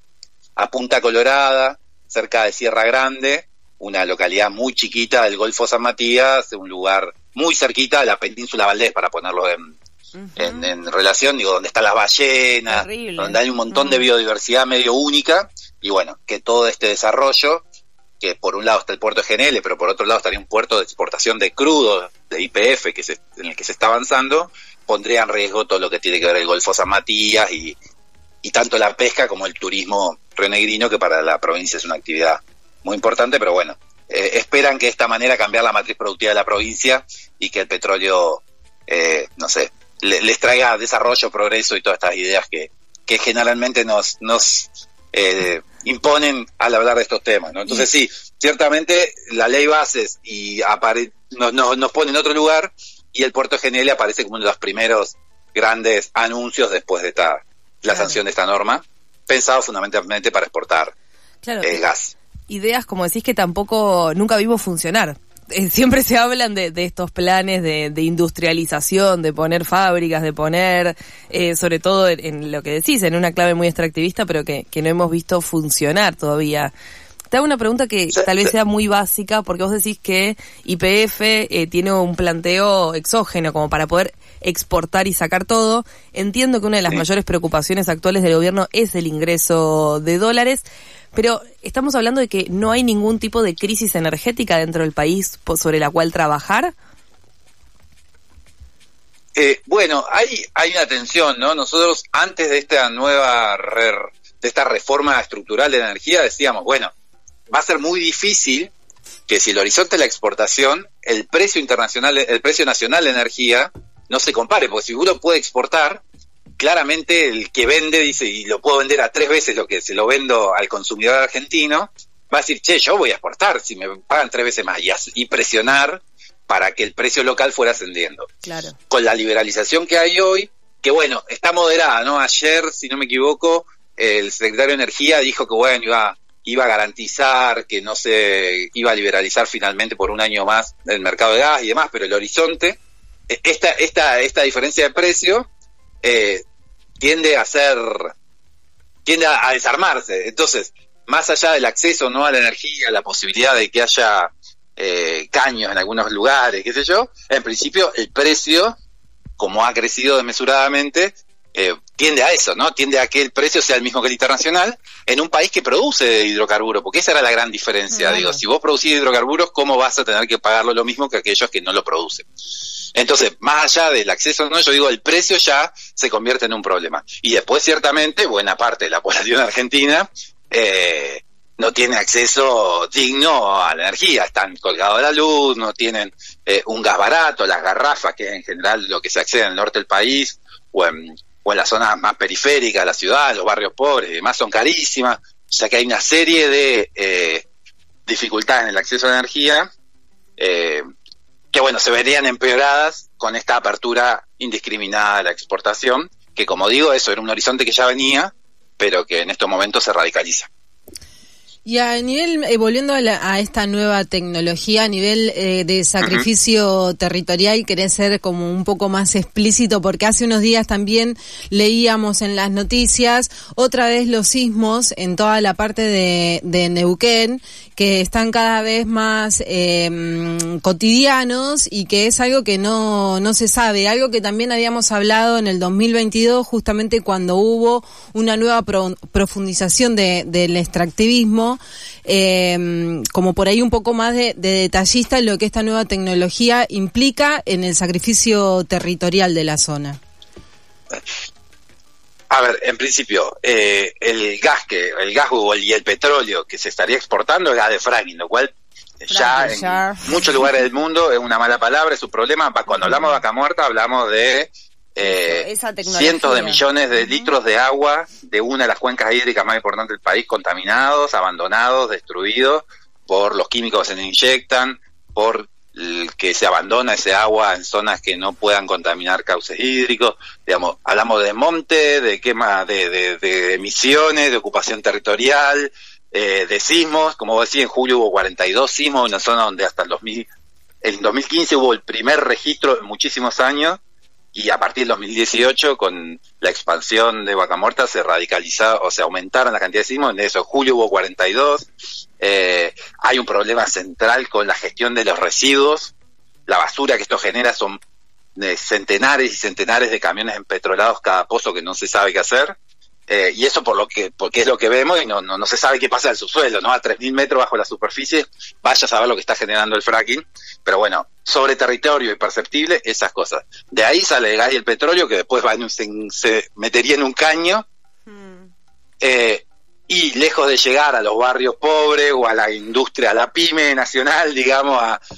a Punta Colorada, cerca de Sierra Grande, una localidad muy chiquita del Golfo San Matías, un lugar muy cerquita de la península Valdés, para ponerlo en relación, digo, donde están las ballenas, donde hay un montón de biodiversidad medio única, y bueno, que todo este desarrollo, que por un lado está el puerto de GNL, pero por otro lado estaría un puerto de exportación de crudo de YPF en el que se está avanzando, pondría en riesgo todo lo que tiene que ver el Golfo San Matías y tanto la pesca como el turismo rionegrino, que para la provincia es una actividad muy importante. Pero bueno, esperan que de esta manera cambiar la matriz productiva de la provincia y que el petróleo, les traiga desarrollo, progreso y todas estas ideas que generalmente nos imponen al hablar de estos temas, ¿no? Entonces sí, ciertamente la ley bases nos pone en otro lugar, y el puerto de GNL aparece como uno de los primeros grandes anuncios después de la sanción de esta norma, pensado fundamentalmente para exportar gas. Ideas, como decís, que tampoco nunca vimos funcionar. Siempre se hablan de estos planes de industrialización, de poner fábricas, de poner, sobre todo en lo que decís, en una clave muy extractivista, pero que no hemos visto funcionar todavía. Te hago una pregunta que tal vez sea muy básica, porque vos decís que YPF tiene un planteo exógeno como para poder exportar y sacar todo. Entiendo que una de las mayores preocupaciones actuales del gobierno es el ingreso de dólares, pero estamos hablando de que no hay ningún tipo de crisis energética dentro del país sobre la cual trabajar. Bueno, hay una tensión, ¿no? Nosotros antes de esta de esta reforma estructural de energía decíamos, bueno, va a ser muy difícil que si el horizonte es la exportación, el precio internacional, el precio nacional de energía no se compare, porque si uno puede exportar, claramente el que vende dice, y lo puedo vender a 3 veces lo que se lo vendo al consumidor argentino, va a decir, che, yo voy a exportar si me pagan 3 veces más, y presionar para que el precio local fuera ascendiendo. Claro. Con la liberalización que hay hoy, que bueno, está moderada, ¿no? Ayer, si no me equivoco, el secretario de Energía dijo que bueno, iba a garantizar que no se iba a liberalizar finalmente por un año más el mercado de gas y demás, pero el horizonte, esta diferencia de precio tiende a desarmarse. Entonces, más allá del acceso no a la energía, la posibilidad de que haya caños en algunos lugares, qué sé yo, en principio el precio, como ha crecido desmesuradamente, tiende a eso, ¿no? Tiende a que el precio sea el mismo que el internacional en un país que produce hidrocarburos, porque esa era la gran diferencia. Digo, si vos producís hidrocarburos, ¿cómo vas a tener que pagarlo lo mismo que aquellos que no lo producen? Entonces, más allá del acceso, no, yo digo, el precio ya se convierte en un problema. Y después, ciertamente, buena parte de la población argentina no tiene acceso digno a la energía, están colgados de la luz, no tienen un gas barato, las garrafas, que es en general lo que se accede en el norte del país, o en las zonas más periféricas de la ciudad, los barrios pobres y demás, son carísimas, o sea que hay una serie de dificultades en el acceso a la energía, que bueno, se verían empeoradas con esta apertura indiscriminada de la exportación, que como digo, eso era un horizonte que ya venía, pero que en estos momentos se radicaliza. Y a nivel, volviendo a esta nueva tecnología, a nivel de sacrificio territorial, querés ser como un poco más explícito, porque hace unos días también leíamos en las noticias otra vez los sismos en toda la parte de Neuquén, que están cada vez más cotidianos y que es algo que no se sabe, algo que también habíamos hablado en el 2022, justamente cuando hubo una nueva profundización del extractivismo, como por ahí un poco más de detallista en lo que esta nueva tecnología implica en el sacrificio territorial de la zona. A ver, en principio, el gas y el petróleo que se estaría exportando es gas de fracking, lo cual ya en muchos lugares del mundo es una mala palabra, es un problema. Cuando hablamos de Vaca Muerta hablamos de cientos de millones de litros de agua de una de las cuencas hídricas más importantes del país, contaminados, abandonados, destruidos por los químicos que se inyectan, por que se abandona ese agua en zonas que no puedan contaminar cauces hídricos. Digamos, hablamos de monte, de quema de emisiones, de ocupación territorial, de sismos. Como vos decís, en julio hubo 42 sismos en una zona donde hasta en 2015 hubo el primer registro en muchísimos años, y a partir del 2018, con la expansión de Vaca Muerta, se radicalizó, o se aumentaron la cantidad de sismos. En eso, en julio hubo 42. Hay un problema central con la gestión de los residuos. La basura que esto genera son centenares y centenares de camiones empetrolados cada pozo que no se sabe qué hacer. Y eso porque es lo que vemos, y no se sabe qué pasa al subsuelo, ¿no? A 3.000 metros bajo la superficie, vaya a saber lo que está generando el fracking. Pero bueno, sobre territorio y perceptible, esas cosas. De ahí sale el gas y el petróleo, que después se metería en un caño, y lejos de llegar a los barrios pobres o a la industria, a la pyme nacional, digamos,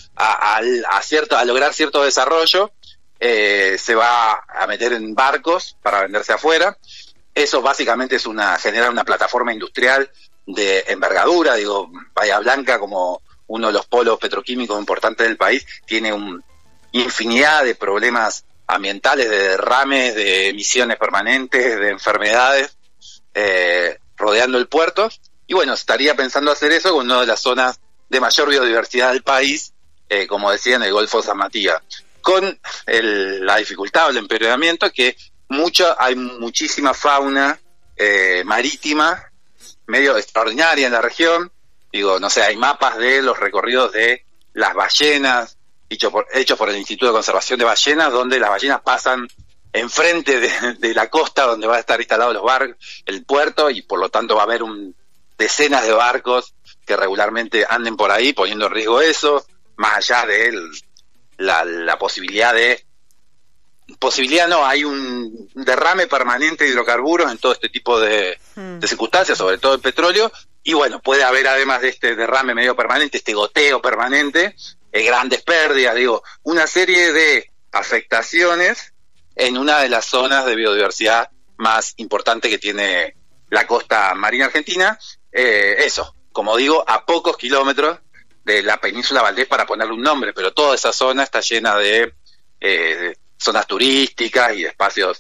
a lograr cierto desarrollo, se va a meter en barcos para venderse afuera. Eso básicamente genera una plataforma industrial de envergadura. Digo, Bahía Blanca, como uno de los polos petroquímicos importantes del país, tiene infinidad de problemas ambientales, de derrames, de emisiones permanentes, de enfermedades, rodeando el puerto. Y bueno, estaría pensando hacer eso con una de las zonas de mayor biodiversidad del país, como decía, en el Golfo de San Matías, con la dificultad o el empeoramiento que hay muchísima fauna marítima, medio extraordinaria en la región. Digo, no sé, hay mapas de los recorridos de las ballenas, hechos por el Instituto de Conservación de Ballenas, donde las ballenas pasan enfrente de la costa donde va a estar instalado los barcos, el puerto, y por lo tanto va a haber decenas de barcos que regularmente anden por ahí poniendo en riesgo eso, más allá de la posibilidad no, hay un derrame permanente de hidrocarburos en todo este tipo de circunstancias, sobre todo el petróleo, y bueno, puede haber además de este derrame medio permanente, este goteo permanente, grandes pérdidas, digo, una serie de afectaciones en una de las zonas de biodiversidad más importante que tiene la costa marina argentina, eso, como digo, a pocos kilómetros de la península Valdés, para ponerle un nombre, pero toda esa zona está llena de zonas turísticas y de espacios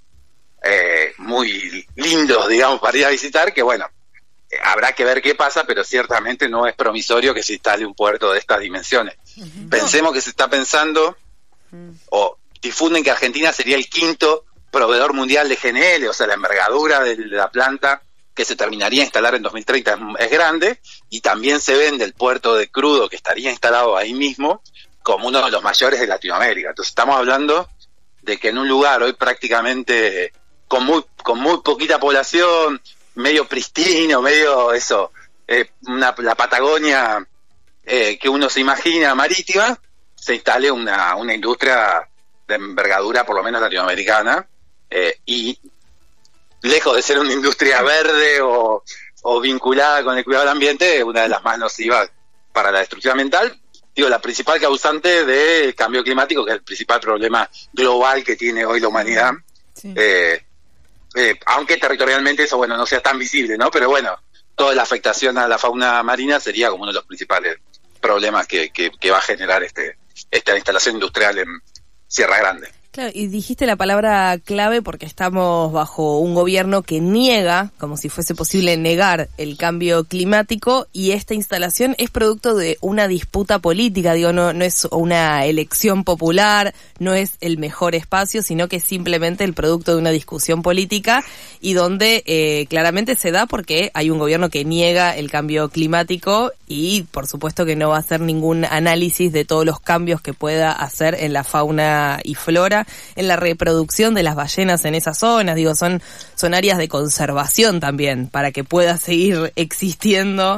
muy lindos, digamos, para ir a visitar, que bueno, habrá que ver qué pasa, pero ciertamente no es promisorio que se instale un puerto de estas dimensiones. Pensemos que se está pensando, o difunden que Argentina sería el quinto proveedor mundial de GNL, o sea, la envergadura de la planta que se terminaría de instalar en 2030 es grande, y también se vende el puerto de crudo que estaría instalado ahí mismo como uno de los mayores de Latinoamérica. Entonces estamos hablando de que en un lugar hoy prácticamente con muy poquita población, medio pristino, medio eso, la Patagonia que uno se imagina marítima, se instale una industria de envergadura por lo menos latinoamericana, y lejos de ser una industria verde o vinculada con el cuidado del ambiente, una de las más nocivas para la destrucción ambiental. Digo, la principal causante del cambio climático, que es el principal problema global que tiene hoy la humanidad. Sí. Aunque territorialmente eso, bueno, no sea tan visible, ¿no? Pero bueno, toda la afectación a la fauna marina sería como uno de los principales problemas que va a generar esta instalación industrial en Sierra Grande. Claro, y dijiste la palabra clave porque estamos bajo un gobierno que niega, como si fuese posible negar el cambio climático, y esta instalación es producto de una disputa política, digo, no es una elección popular, no es el mejor espacio, sino que es simplemente el producto de una discusión política, y donde claramente se da porque hay un gobierno que niega el cambio climático y por supuesto que no va a hacer ningún análisis de todos los cambios que pueda hacer en la fauna y flora, en la reproducción de las ballenas en esas zonas. Digo, son áreas de conservación también para que pueda seguir existiendo,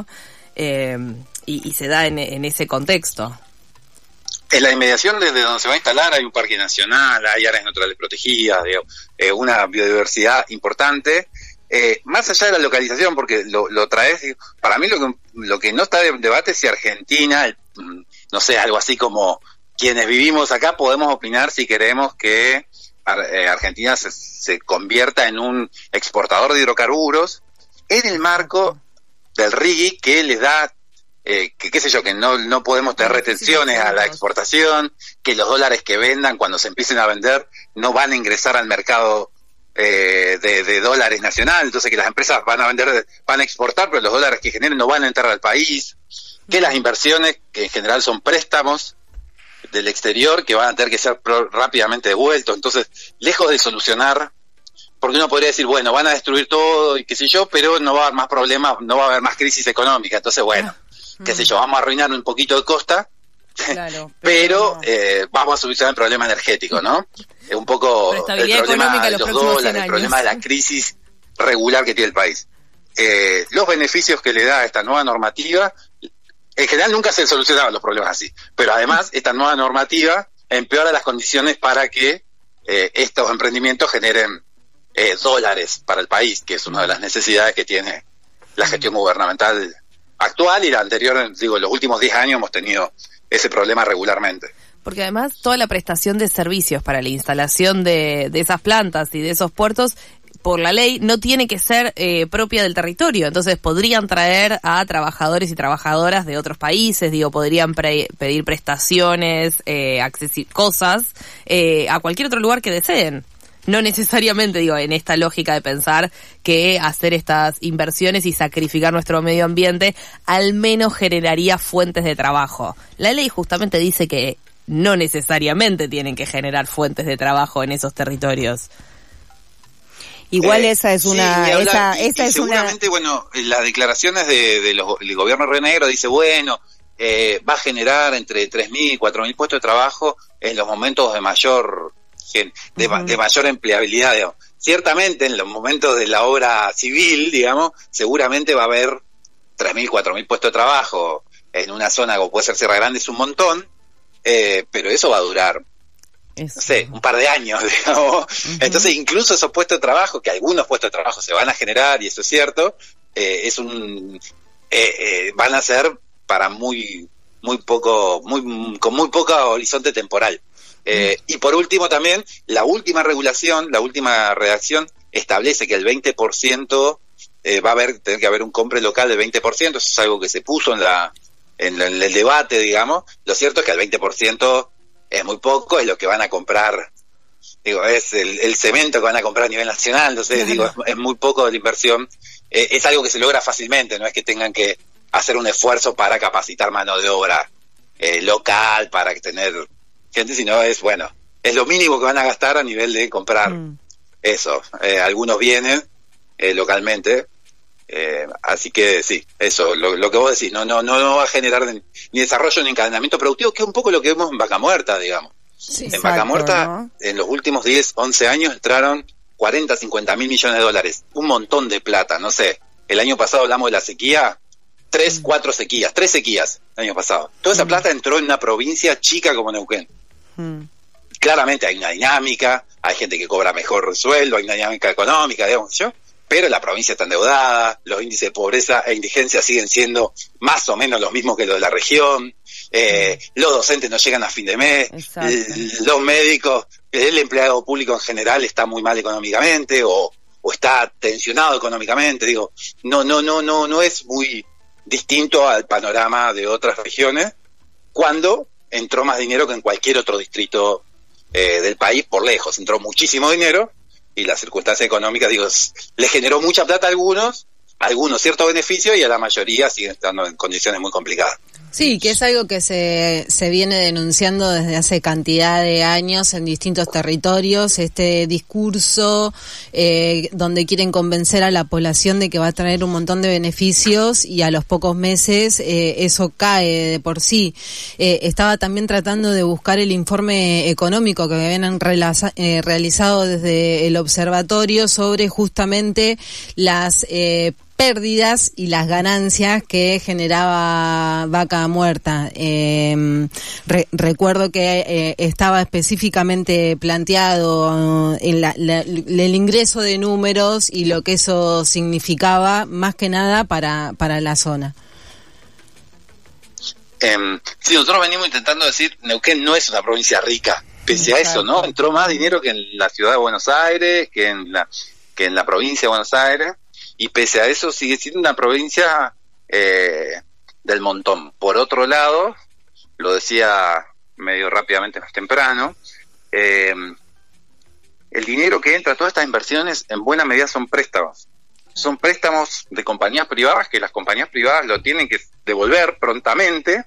y se da en ese contexto. En la inmediación desde donde se va a instalar hay un parque nacional, hay áreas naturales protegidas, una biodiversidad importante. Más allá de la localización, porque lo traes, para mí lo que no está de debate es si Argentina, no sé, algo así como quienes vivimos acá podemos opinar si queremos que Argentina se convierta en un exportador de hidrocarburos en el marco del RIGI, que les da, qué sé yo, que no podemos tener retenciones a la exportación, que los dólares que vendan cuando se empiecen a vender no van a ingresar al mercado de dólares nacional, entonces que las empresas van a exportar, pero los dólares que generen no van a entrar al país, que las inversiones, que en general son préstamos del exterior, que van a tener que ser rápidamente devueltos. Entonces, lejos de solucionar, porque uno podría decir, bueno, van a destruir todo y qué sé yo, pero no va a haber más problemas, no va a haber más crisis económica, entonces bueno, qué sé yo, vamos a arruinar un poquito de costa, claro, pero vamos a solucionar el problema energético, ¿no? Un poco el problema de los dólares, el problema de la crisis regular que tiene el país. Los beneficios que le da esta nueva normativa, en general nunca se solucionaban los problemas así, pero además esta nueva normativa empeora las condiciones para que estos emprendimientos generen dólares para el país, que es una de las necesidades que tiene la gestión gubernamental actual, y la anterior, digo, los últimos 10 años hemos tenido ese problema regularmente. Porque además toda la prestación de servicios para la instalación de esas plantas y de esos puertos, por la ley, no tiene que ser propia del territorio. Entonces podrían traer a trabajadores y trabajadoras de otros países, digo, podrían pedir prestaciones, cosas, a cualquier otro lugar que deseen. No necesariamente, digo, en esta lógica de pensar que hacer estas inversiones y sacrificar nuestro medio ambiente al menos generaría fuentes de trabajo. La ley justamente dice que no necesariamente tienen que generar fuentes de trabajo en esos territorios. Igual esa es una... seguramente, bueno, las declaraciones del gobierno Río Negro dice, bueno, va a generar entre 3.000 y 4.000 puestos de trabajo en los momentos de mayor empleabilidad, digamos. Ciertamente en los momentos de la obra civil, digamos, seguramente va a haber 3.000, 4.000 puestos de trabajo en una zona como puede ser Sierra Grande, es un montón, pero eso va a durar, no sé, un par de años, digamos. Entonces, incluso esos puestos de trabajo, que algunos puestos de trabajo se van a generar, y eso es cierto, van a ser para con muy poco horizonte temporal. Y por último también, la última redacción establece que el 20% va a tener que haber un compre local del 20%, eso es algo que se puso en el debate, digamos. Lo cierto es que el 20% es muy poco, es lo que van a comprar, digo, es el cemento que van a comprar a nivel nacional, entonces digo, es muy poco de la inversión, es algo que se logra fácilmente, no es que tengan que hacer un esfuerzo para capacitar mano de obra local, para tener gente, sino es lo mínimo que van a gastar a nivel de comprar eso, algunos bienes localmente, así que sí, eso, lo que vos decís, no va a generar ni desarrollo ni encadenamiento productivo, que es un poco lo que vemos en Vaca Muerta, digamos. Sí, en Vaca Muerta, ¿no? En los últimos 10, 11 años entraron 40, 50 mil millones de dólares, un montón de plata, no sé, el año pasado hablamos de la sequía, 3 sequías el año pasado. Toda esa plata entró en una provincia chica como Neuquén. Claramente hay una dinámica, hay gente que cobra mejor sueldo, hay una dinámica económica, digamos yo, pero la provincia está endeudada, los índices de pobreza e indigencia siguen siendo más o menos los mismos que los de la región, los docentes no llegan a fin de mes, los médicos, el empleado público en general está muy mal económicamente o está tensionado económicamente, digo, no es muy distinto al panorama de otras regiones, cuando entró más dinero que en cualquier otro distrito del país, por lejos, entró muchísimo dinero, y las circunstancias económicas, digo, le generó mucha plata a algunos ciertos beneficios, y a la mayoría siguen estando en condiciones muy complicadas. Sí, que es algo que se viene denunciando desde hace cantidad de años en distintos territorios, este discurso donde quieren convencer a la población de que va a traer un montón de beneficios, y a los pocos meses eso cae de por sí. Estaba también tratando de buscar el informe económico que habían realizado desde el observatorio sobre justamente las pérdidas y las ganancias que generaba Vaca Muerta. Recuerdo que estaba específicamente planteado el ingreso de números y lo que eso significaba, más que nada para la zona. Sí, nosotros venimos intentando decir, Neuquén no es una provincia rica, pese a eso, ¿no? Entró más dinero que en la ciudad de Buenos Aires, que en la provincia de Buenos Aires, y pese a eso sigue siendo una provincia del montón. Por otro lado, lo decía medio rápidamente más temprano, el dinero que entra a todas estas inversiones en buena medida son préstamos. Son préstamos de compañías privadas, que las compañías privadas lo tienen que devolver prontamente,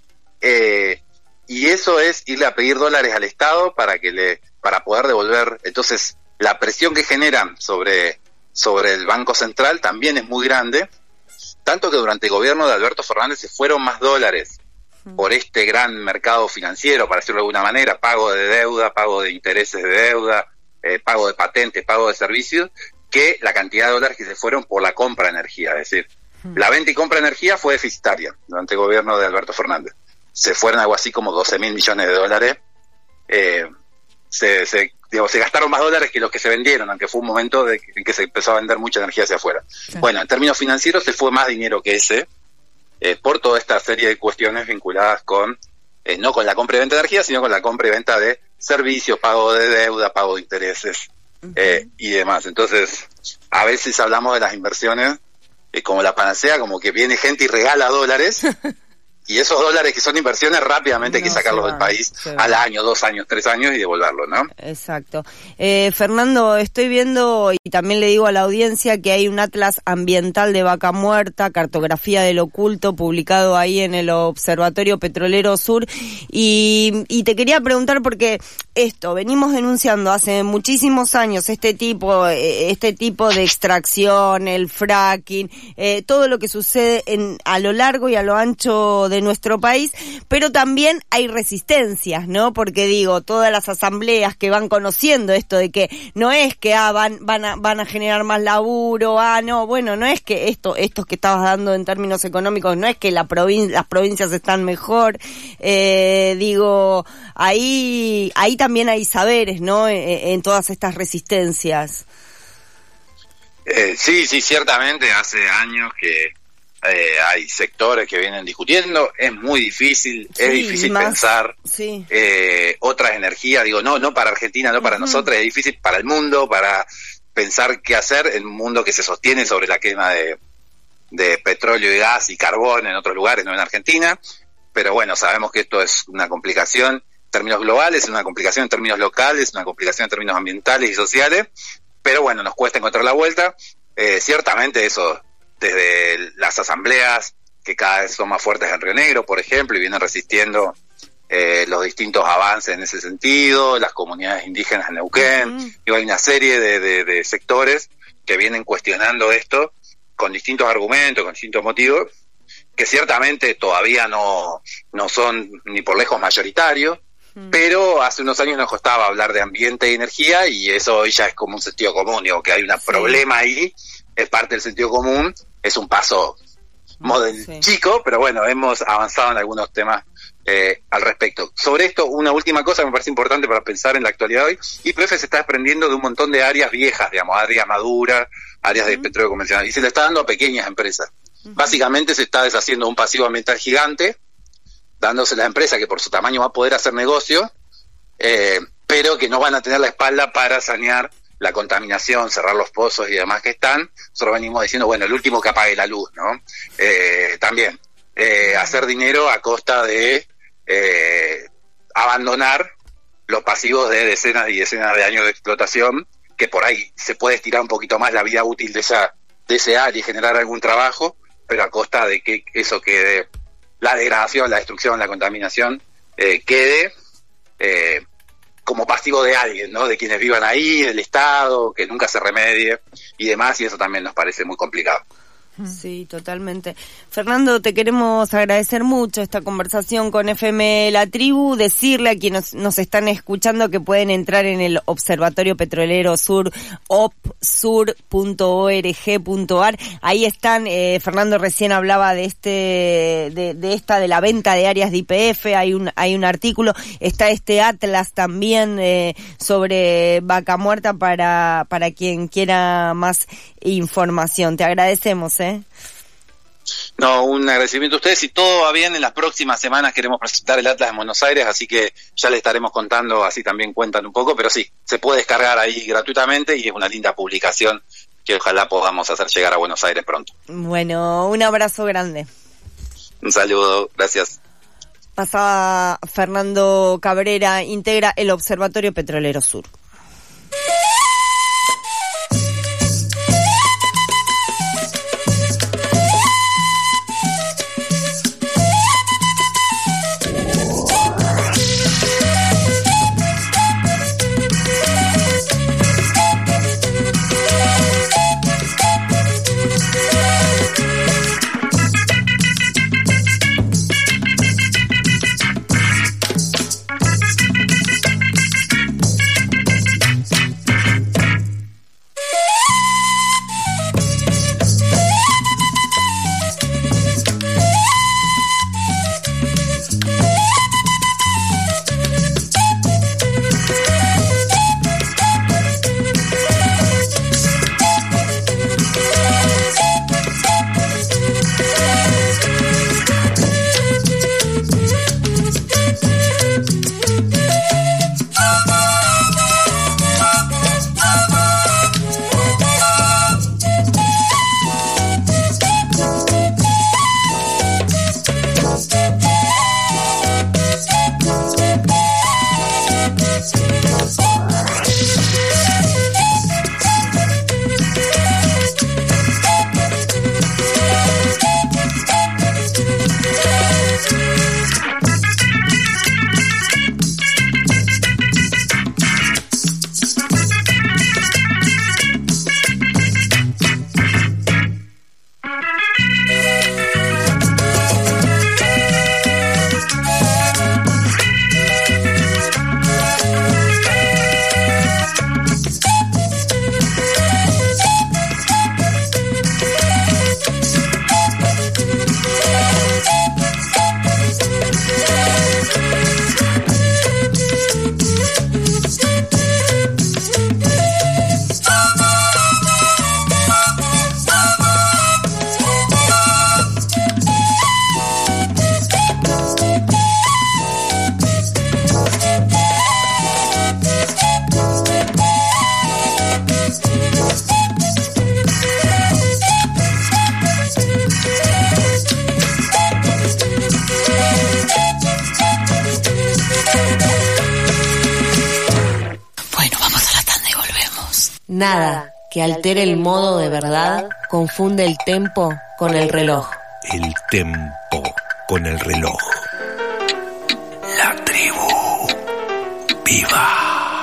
y eso es irle a pedir dólares al Estado para poder devolver. Entonces, la presión que generan sobre el Banco Central también es muy grande, tanto que durante el gobierno de Alberto Fernández se fueron más dólares por este gran mercado financiero, para decirlo de alguna manera, pago de deuda, pago de intereses de deuda, pago de patentes, pago de servicios, que la cantidad de dólares que se fueron por la compra de energía. Es decir, la venta y compra de energía fue deficitaria durante el gobierno de Alberto Fernández. Se fueron algo así como 12.000 millones de dólares. Se gastaron más dólares que los que se vendieron, aunque fue un momento en que se empezó a vender mucha energía hacia afuera. Sí. Bueno, en términos financieros se fue más dinero que ese, por toda esta serie de cuestiones vinculadas con, no con la compra y venta de energía, sino con la compra y venta de servicios, pago de deuda, pago de intereses, y demás. Entonces, a veces hablamos de las inversiones como la panacea, como que viene gente y regala dólares, y esos dólares que son inversiones rápidamente hay que sacarlos del país al año, 2 años, 3 años y devolverlos, ¿no? Exacto. Fernando, estoy viendo y también le digo a la audiencia que hay un atlas ambiental de Vaca Muerta, cartografía del oculto, publicado ahí en el Observatorio Petrolero Sur, y te quería preguntar porque venimos denunciando hace muchísimos años este tipo de extracción, el fracking, todo lo que sucede a lo largo y a lo ancho de nuestro país, pero también hay resistencias, ¿no? Porque digo, todas las asambleas que van conociendo esto de que no es que van a generar más laburo, no, bueno, no es que estos que estabas dando en términos económicos, no es que las provincias están mejor, digo, ahí también hay saberes, ¿no? En todas estas resistencias. Sí, ciertamente hace años que hay sectores que vienen discutiendo, es muy difícil, es difícil pensar otras energías, digo, no para Argentina, no para nosotros, es difícil para el mundo, para pensar qué hacer en un mundo que se sostiene sobre la quema de petróleo y gas y carbón en otros lugares, no en Argentina, pero bueno, sabemos que esto es una complicación en términos globales, es una complicación en términos locales, es una complicación en términos ambientales y sociales, pero bueno, nos cuesta encontrar la vuelta. Ciertamente eso, desde las asambleas que cada vez son más fuertes en Río Negro, por ejemplo, y vienen resistiendo los distintos avances en ese sentido, las comunidades indígenas en Neuquén, y hay una serie de sectores que vienen cuestionando esto con distintos argumentos, con distintos motivos, que ciertamente todavía no son ni por lejos mayoritarios, pero hace unos años nos costaba hablar de ambiente y energía, y eso hoy ya es como un sentido común, digo, que hay un problema ahí, es parte del sentido común, es un paso chico, pero bueno, hemos avanzado en algunos temas al respecto. Sobre esto, una última cosa que me parece importante para pensar en la actualidad hoy, YPF se está desprendiendo de un montón de áreas viejas, digamos, áreas maduras, áreas de petróleo convencional, y se le está dando a pequeñas empresas. Básicamente se está deshaciendo un pasivo ambiental gigante, dándose a la empresa que por su tamaño va a poder hacer negocio, pero que no van a tener la espalda para sanear la contaminación, cerrar los pozos y demás que están. Nosotros venimos diciendo, bueno, el último que apague la luz, ¿no? También, hacer dinero a costa de abandonar los pasivos de decenas y decenas de años de explotación, que por ahí se puede estirar un poquito más la vida útil de ese área y generar algún trabajo, pero a costa de que eso quede, la degradación, la destrucción, la contaminación, quede como pasivo de alguien, ¿no? De quienes vivan ahí, del Estado, que nunca se remedie y demás, y eso también nos parece muy complicado. Sí, totalmente. Fernando, te queremos agradecer mucho esta conversación con FM La Tribu, decirle a quienes nos están escuchando que pueden entrar en el Observatorio Petrolero Sur, opsur.org.ar. Ahí están, Fernando recién hablaba de la venta de áreas de YPF, hay un artículo, está este atlas también sobre Vaca Muerta para quien quiera más información. Te agradecemos, No, un agradecimiento a ustedes. Si todo va bien, en las próximas semanas queremos presentar el Atlas en Buenos Aires, así que ya le estaremos contando, así también cuentan un poco, pero sí, se puede descargar ahí gratuitamente y es una linda publicación que ojalá podamos hacer llegar a Buenos Aires pronto. Bueno, un abrazo grande. Un saludo, gracias. Pasaba Fernando Cabrera, integra el Observatorio Petrolero Sur. Nada que altere el modo de verdad confunde el tempo con el reloj. El tempo con el reloj. La tribu viva.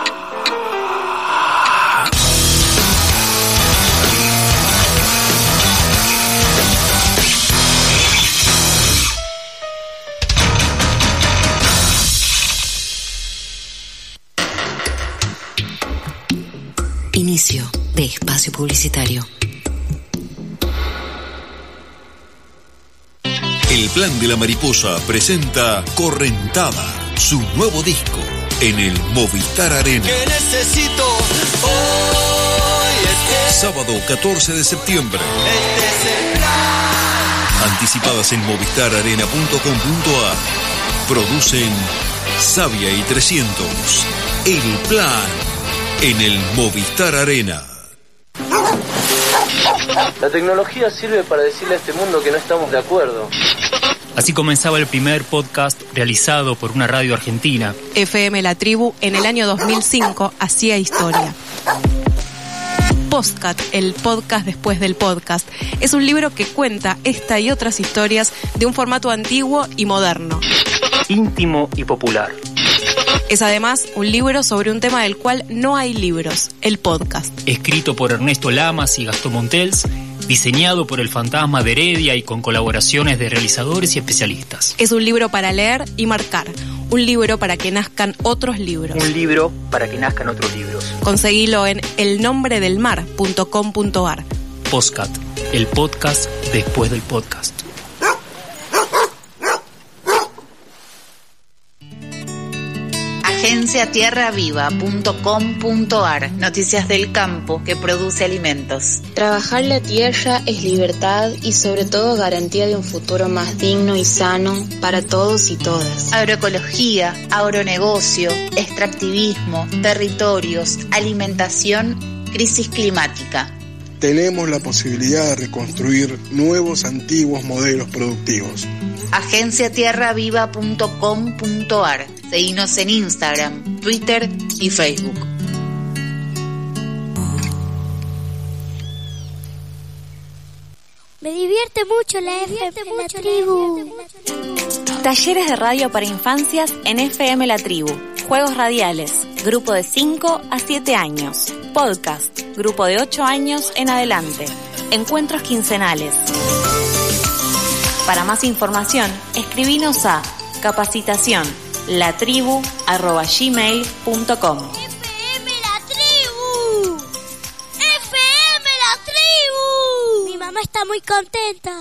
Inicio de espacio publicitario. El Plan de la Mariposa presenta Correntada, su nuevo disco, en el Movistar Arena. ¿Qué necesito hoy? Sábado 14 de septiembre. Este es el plan. Anticipadas en movistararena.com.ar. Producen Sabia y 300. El Plan, en el Movistar Arena. La tecnología sirve para decirle a este mundo que no estamos de acuerdo. Así comenzaba el primer podcast realizado por una radio argentina. FM La Tribu en el año 2005 hacía historia. Postcat, el podcast después del podcast, es un libro que cuenta esta y otras historias de un formato antiguo y moderno. Íntimo y popular. Es además un libro sobre un tema del cual no hay libros, el podcast. Escrito por Ernesto Lamas y Gastón Montels, diseñado por el Fantasma de Heredia y con colaboraciones de realizadores y especialistas. Es un libro para leer y marcar, un libro para que nazcan otros libros. Un libro para que nazcan otros libros. Conseguilo en elnombredelmar.com.ar. Postcat, el podcast después del podcast. Agenciatierraviva.com.ar. Noticias del campo que produce alimentos. Trabajar la tierra es libertad y sobre todo garantía de un futuro más digno y sano para todos y todas. Agroecología, agronegocio, extractivismo, territorios, alimentación, crisis climática. Tenemos la posibilidad de reconstruir nuevos antiguos modelos productivos. Agenciatierraviva.com.ar. Seguinos en Instagram, Twitter y Facebook. Me divierte mucho la tribu. Talleres de radio para infancias en FM La Tribu. Juegos radiales, grupo de 5 a 7 años. Podcast, grupo de 8 años en adelante. Encuentros quincenales. Para más información, escribinos a capacitación.latribu@gmail.com. FM La Tribu. FM La Tribu. Mi mamá está muy contenta.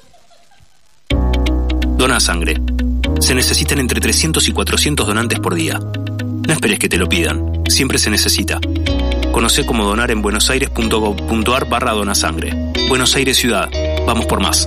Dona sangre. Se necesitan entre 300 y 400 donantes por día. No esperes que te lo pidan. Siempre se necesita. Conocé cómo donar en buenosaires.gov.ar/donasangre. Buenos Aires Ciudad. Vamos por más.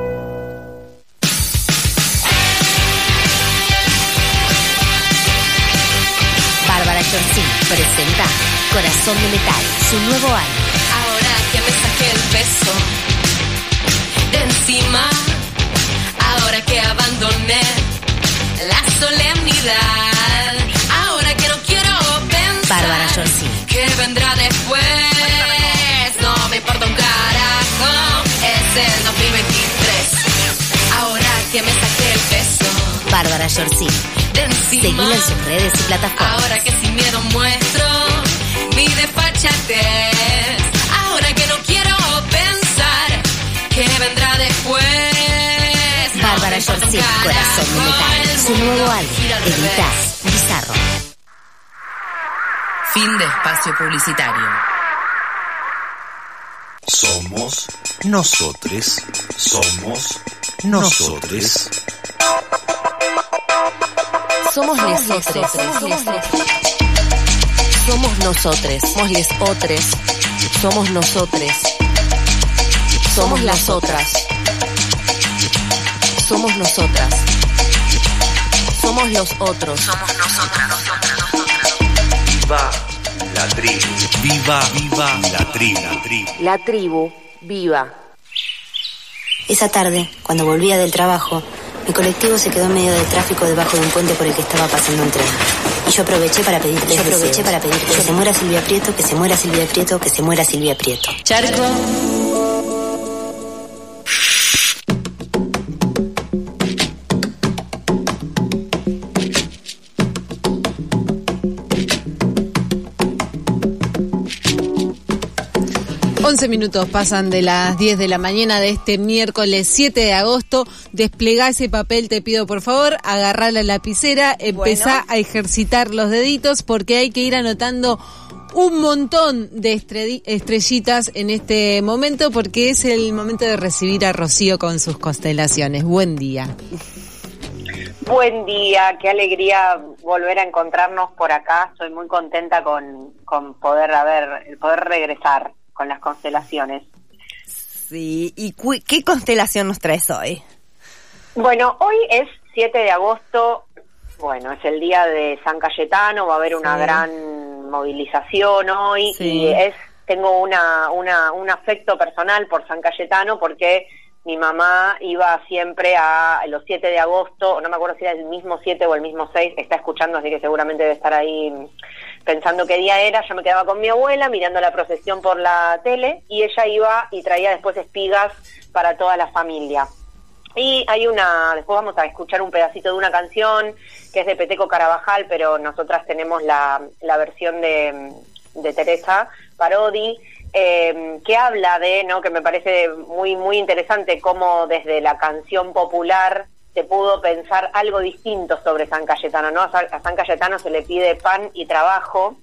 Bárbara Jorcín presenta Corazón de Metal, su nuevo álbum. Ahora que me saqué el peso de encima, ahora que abandoné la solemnidad, ahora que no quiero pensar Bárbara Jorcín. que vendrá después, no me importa un carajo, es el 2023. Ahora que me saqué el peso Bárbara Jorcín. de encima, Seguila en sus redes y plataformas. ahora que sin miedo muestro mi desfachatez, ahora que no quiero pensar que vendrá después. Bárbara Jorcín, Corazón de Metal, su nuevo álbum. Editas Bizarro. Fin de espacio publicitario. Somos nosotres. Somos nosotres. Somos lesotres. Somos nosotres. Somos lesotres. Somos nosotres. Somos las otras. Somos nosotras. Somos los otros. Somos nosotras. Viva la tribu. Viva la tribu. La tribu viva. Esa tarde, cuando volvía del trabajo, mi colectivo se quedó en medio del tráfico debajo de un puente por el que estaba pasando un tren. Y yo aproveché para pedirte que se muera Silvia Prieto, que se muera Silvia Prieto, que se muera Silvia Prieto. Charco. 11 minutos pasan de las 10 de la mañana de este miércoles 7 de agosto. Desplegá ese papel, te pido por favor, agarrá la lapicera, empezá a ejercitar los deditos porque hay que ir anotando un montón de estrellitas en este momento porque es el momento de recibir a Rocío con sus constelaciones. Buen día. Buen día, qué alegría volver a encontrarnos por acá. Estoy muy contenta con poder regresar con las constelaciones. Sí, ¿y qué constelación nos traes hoy? Bueno, hoy es 7 de agosto, bueno, es el día de San Cayetano, va a haber una gran movilización hoy y tengo un afecto personal por San Cayetano porque mi mamá iba siempre a los 7 de agosto, no me acuerdo si era el mismo 7 o el mismo 6, está escuchando, así que seguramente debe estar ahí pensando qué día era. Yo me quedaba con mi abuela mirando la procesión por la tele y ella iba y traía después espigas para toda la familia. Y después vamos a escuchar un pedacito de una canción que es de Peteco Carabajal, pero nosotras tenemos la versión de Teresa Parodi, que habla que me parece muy, muy interesante cómo desde la canción popular se pudo pensar algo distinto sobre San Cayetano, ¿no? A San Cayetano se le pide pan y trabajo,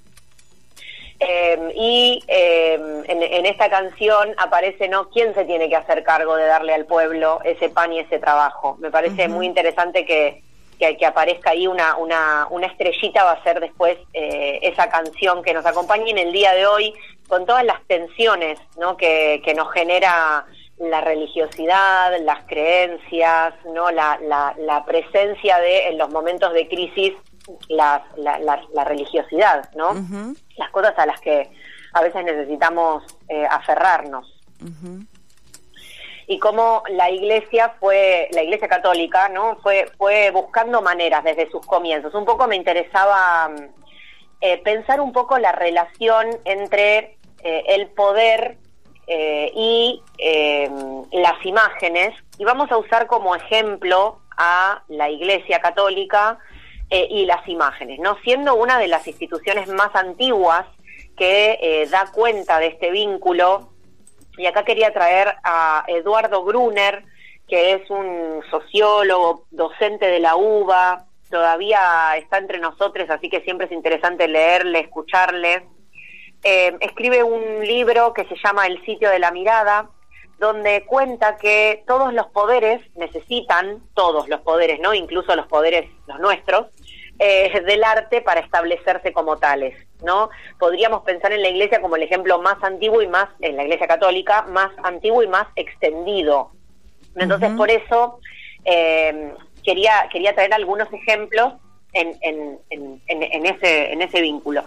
en esta canción aparece, ¿no?, quién se tiene que hacer cargo de darle al pueblo ese pan y ese trabajo. Me parece muy interesante que aparezca ahí una estrellita, va a ser después esa canción que nos acompañe en el día de hoy, con todas las tensiones, ¿no?, que nos genera la religiosidad, las creencias, ¿no?, la presencia en los momentos de crisis, la religiosidad, ¿no? Uh-huh. Las cosas a las que a veces necesitamos aferrarnos. Uh-huh. Y cómo la Iglesia Católica, ¿no?, fue buscando maneras desde sus comienzos. Un poco me interesaba pensar un poco la relación entre el poder y las imágenes, y vamos a usar como ejemplo a la Iglesia Católica y las imágenes, ¿no? Siendo una de las instituciones más antiguas que da cuenta de este vínculo. Y acá quería traer a Eduardo Brunner, que es un sociólogo, docente de la UBA, todavía está entre nosotros, así que siempre es interesante leerle, escucharle. Escribe un libro que se llama El sitio de la mirada, donde cuenta que todos los poderes necesitan, todos los poderes, ¿no?, incluso los poderes, los nuestros, del arte para establecerse como tales, ¿no? Podríamos pensar en la Iglesia como el ejemplo más antiguo y más, en la Iglesia Católica, más antiguo y más extendido. Entonces, por eso quería traer algunos ejemplos en ese vínculo.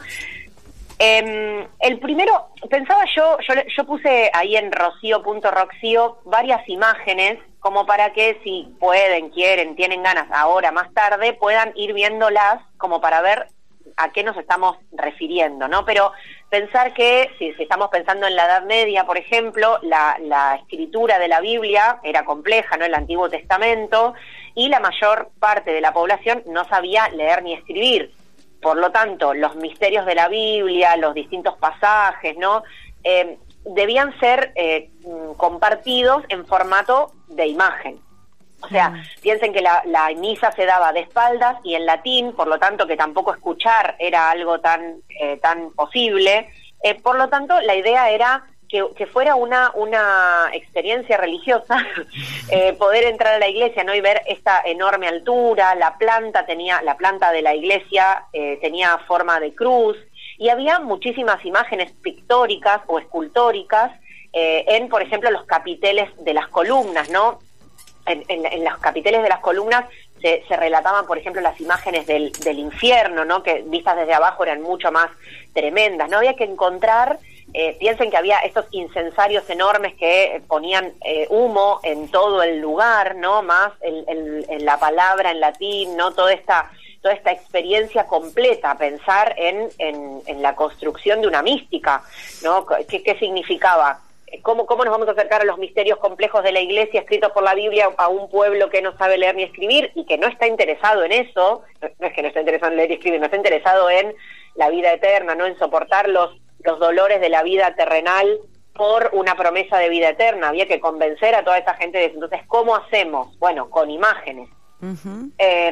El primero, pensaba yo puse ahí en rocío.roxio varias imágenes como para que si pueden, quieren, tienen ganas ahora, más tarde, puedan ir viéndolas como para ver a qué nos estamos refiriendo, ¿no? Pero pensar que si estamos pensando en la Edad Media, por ejemplo, la escritura de la Biblia era compleja, ¿no?, el Antiguo Testamento, y la mayor parte de la población no sabía leer ni escribir. Por lo tanto, los misterios de la Biblia, los distintos pasajes, ¿no?, debían ser compartidos en formato de imagen. O sea, piensen que la misa se daba de espaldas y en latín, por lo tanto que tampoco escuchar era algo tan posible. Por lo tanto, la idea era que fuera una experiencia religiosa, poder entrar a la iglesia, ¿no?, y ver esta enorme altura. La planta de la iglesia tenía forma de cruz, y había muchísimas imágenes pictóricas o escultóricas por ejemplo, los capiteles de las columnas, ¿no? En los capiteles de las columnas se relataban, por ejemplo, las imágenes del infierno, ¿no?, que vistas desde abajo eran mucho más tremendas, ¿no? Había que encontrar, piensen que había estos incensarios enormes que ponían humo en todo el lugar, ¿no?, más la palabra en latín, ¿no?, toda esta toda esta experiencia completa, pensar en la construcción de una mística, ¿no? ¿Qué significaba? ¿Cómo nos vamos a acercar a los misterios complejos de la Iglesia escritos por la Biblia a un pueblo que no sabe leer ni escribir y que no está interesado en eso? No es que no está interesado en leer y escribir, no está interesado en la vida eterna, no en soportar los dolores de la vida terrenal por una promesa de vida eterna. Había que convencer a toda esa gente de eso. Entonces, ¿cómo hacemos? Bueno, con imágenes. Uh-huh.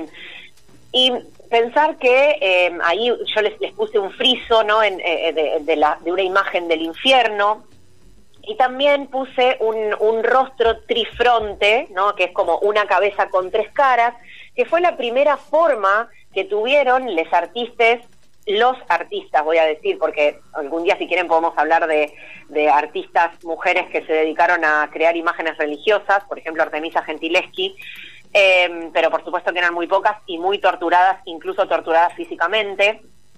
Y pensar que ahí yo les puse un friso, ¿no? de una imagen del infierno. Y también puse un rostro trifronte, ¿no? Que es como una cabeza con 3 caras, que fue la primera forma que tuvieron los artistas, voy a decir, porque algún día si quieren podemos hablar de artistas mujeres que se dedicaron a crear imágenes religiosas, por ejemplo Artemisa Gentileschi, pero por supuesto que eran muy pocas y muy torturadas, incluso torturadas físicamente.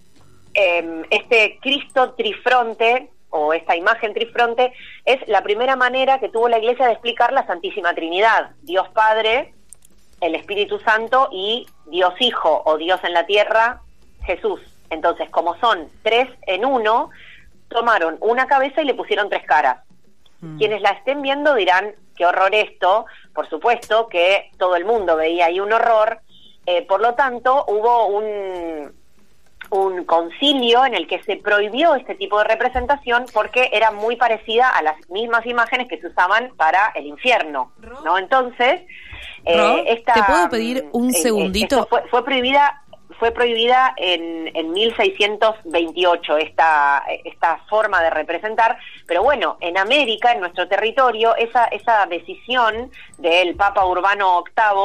Este Cristo trifronte, o esta imagen trifronte, es la primera manera que tuvo la Iglesia de explicar la Santísima Trinidad, Dios Padre, el Espíritu Santo y Dios Hijo, o Dios en la tierra, Jesús. Entonces, como son 3 en 1, tomaron una cabeza y le pusieron 3 caras. Quienes la estén viendo dirán, qué horror esto, por supuesto que todo el mundo veía ahí un horror, por lo tanto hubo un concilio en el que se prohibió este tipo de representación porque era muy parecida a las mismas imágenes que se usaban para el infierno, ¿no? Entonces, ¿te puedo pedir un segundito? Fue prohibida en 1628 esta forma de representar, pero bueno, en América, en nuestro territorio, esa decisión del Papa Urbano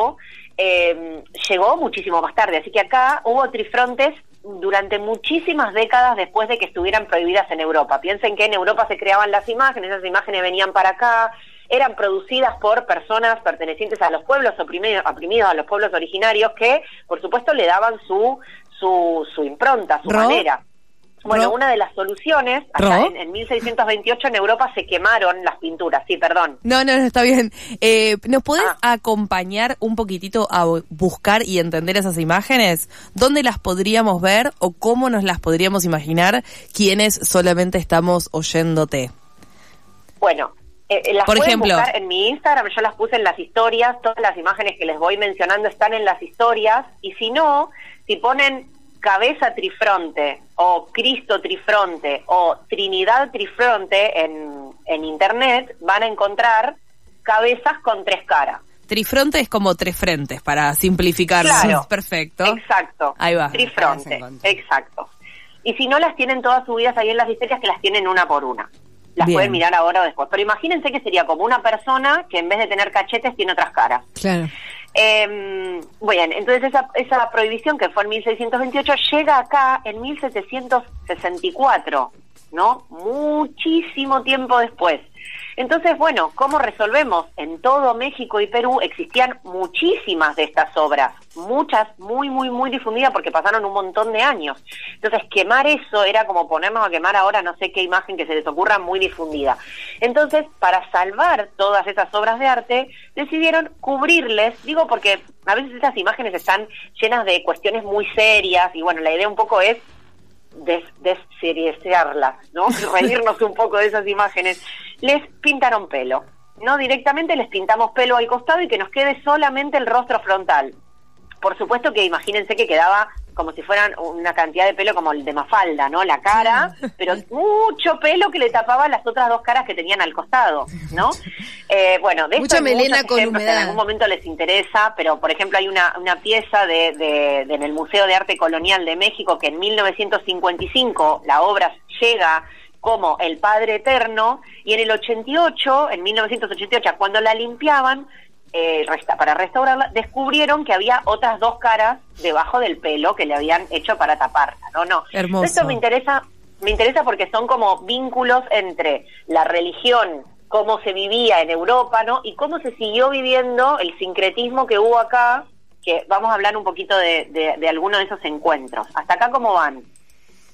VIII llegó muchísimo más tarde, así que acá hubo trifrontes durante muchísimas décadas después de que estuvieran prohibidas en Europa. Piensen que en Europa se creaban las imágenes, esas imágenes venían para acá, eran producidas por personas pertenecientes a los pueblos oprimidos a los pueblos originarios que, por supuesto, le daban su impronta, su manera. Bueno, una de las soluciones, allá en 1628 en Europa se quemaron las pinturas, sí, perdón. No, está bien. ¿Nos podés acompañar un poquitito a buscar y entender esas imágenes? ¿Dónde las podríamos ver o cómo nos las podríamos imaginar quienes solamente estamos oyéndote? Bueno, las por ejemplo, buscar en mi Instagram, yo las puse en las historias, todas las imágenes que les voy mencionando están en las historias, y si no, si ponen cabeza trifronte o Cristo trifronte o Trinidad trifronte en internet, van a encontrar cabezas con 3 caras. Trifronte es como 3 frentes, para simplificarlo. Claro, perfecto. Exacto. Ahí va. Trifronte, exacto. Y si no, las tienen todas subidas ahí en las historias, que las tienen una por una. Las Bien. Pueden mirar ahora o después. Pero imagínense que sería como una persona que en vez de tener cachetes tiene otras caras. Claro. Bueno, entonces esa prohibición que fue en 1628 llega acá en 1764, ¿no? Muchísimo tiempo después. Entonces, bueno, ¿cómo resolvemos? En todo México y Perú existían muchísimas de estas obras, muchas, muy, muy, muy difundidas porque pasaron un montón de años. Entonces, quemar eso era como ponernos a quemar ahora no sé qué imagen que se les ocurra muy difundida. Entonces, para salvar todas esas obras de arte, decidieron cubrirles, digo porque a veces esas imágenes están llenas de cuestiones muy serias y bueno, la idea un poco es desseriesearlas, ¿no? Reírnos un poco de esas imágenes. Les pintaron pelo, ¿no? Directamente les pintamos pelo al costado y que nos quede solamente el rostro frontal. Por supuesto que imagínense que quedaba como si fueran una cantidad de pelo como el de Mafalda, ¿no? La cara, pero mucho pelo que le tapaba las otras 2 caras que tenían al costado, ¿no? Bueno, de mucha esto melena con ejemplos, humedad. en algún momento les interesa, pero por ejemplo hay una pieza en el Museo de Arte Colonial de México que en 1955 la obra llega como El Padre Eterno, y en el 1988, cuando la limpiaban, para restaurarla, descubrieron que había otras 2 caras debajo del pelo que le habían hecho para taparla, ¿no? Hermoso. Esto me interesa porque son como vínculos entre la religión, cómo se vivía en Europa, ¿no? Y cómo se siguió viviendo el sincretismo que hubo acá, que vamos a hablar un poquito de alguno de esos encuentros. ¿Hasta acá cómo van?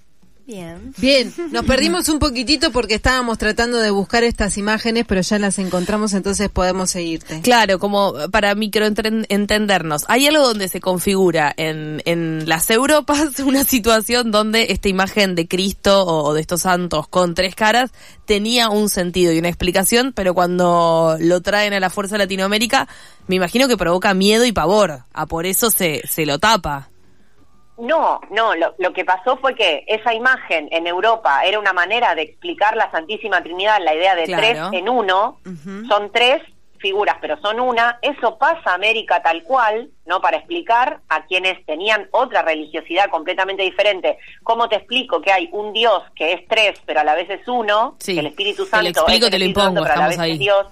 Bien, nos perdimos un poquitito porque estábamos tratando de buscar estas imágenes, pero ya las encontramos, entonces podemos seguirte. Claro, como para entendernos. Hay algo donde se configura en las Europas una situación donde esta imagen de Cristo o de estos santos con 3 caras tenía un sentido y una explicación, pero cuando lo traen a la fuerza de Latinoamérica, me imagino que provoca miedo y pavor. Por eso se lo tapa. No, lo que pasó fue que esa imagen en Europa era una manera de explicar la Santísima Trinidad, la idea de 3 en 1, son 3 figuras, pero son una. Eso pasa a América tal cual, ¿no? Para explicar a quienes tenían otra religiosidad completamente diferente. ¿Cómo te explico que hay un Dios que es 3, pero a la vez es 1? Sí. Que el Espíritu Santo te lo explico, es el Espíritu Santo, pero a la vez es Dios.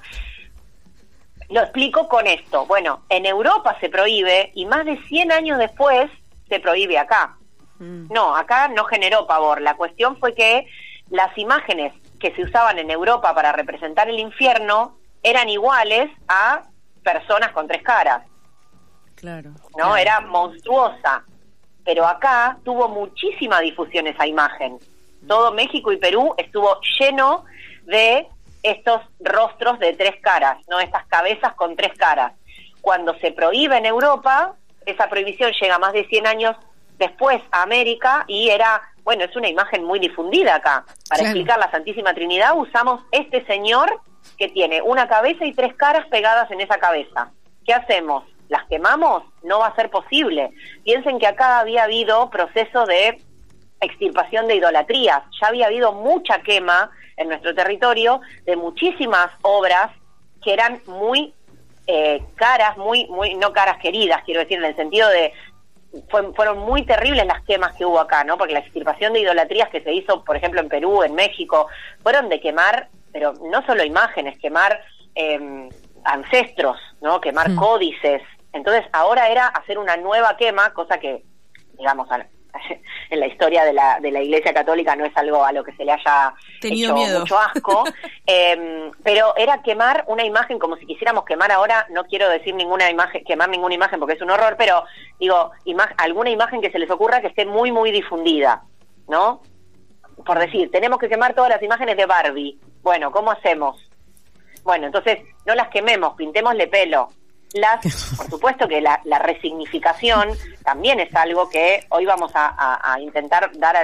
Lo explico con esto. Bueno, en Europa se prohíbe y más de 100 años después se prohíbe acá. No, acá no generó pavor. La cuestión fue que las imágenes que se usaban en Europa para representar el infierno eran iguales a personas con 3 caras. Claro. ¿No? Claro. Era monstruosa. Pero acá tuvo muchísima difusión esa imagen. Todo México y Perú estuvo lleno de estos rostros de 3 caras, ¿no? Estas cabezas con 3 caras. Cuando se prohíbe en Europa, esa prohibición llega más de 100 años después a América y era, bueno, es una imagen muy difundida acá. Para explicar la Santísima Trinidad usamos este señor que tiene una cabeza y 3 caras pegadas en esa cabeza. ¿Qué hacemos? ¿Las quemamos? No va a ser posible. Piensen que acá había habido proceso de extirpación de idolatrías. Ya había habido mucha quema en nuestro territorio de muchísimas obras que eran muy caras, muy no caras queridas, quiero decir, en el sentido de fueron muy terribles las quemas que hubo acá, ¿no? Porque la extirpación de idolatrías que se hizo, por ejemplo, en Perú, en México, fueron de quemar, pero no solo imágenes, quemar ancestros, ¿no? Quemar códices. Entonces, ahora era hacer una nueva quema, cosa que, digamos, en la historia de la Iglesia Católica no es algo a lo que se le haya hecho mucho asco, pero era quemar una imagen como si quisiéramos quemar ahora, no quiero decir quemar ninguna imagen porque es un horror, pero digo, alguna imagen que se les ocurra que esté muy, muy difundida, ¿no? Por decir, tenemos que quemar todas las imágenes de Barbie. Bueno, ¿cómo hacemos? Bueno, entonces, no las quememos, pintémosle pelo. Por supuesto que la resignificación también es algo que hoy vamos a intentar dar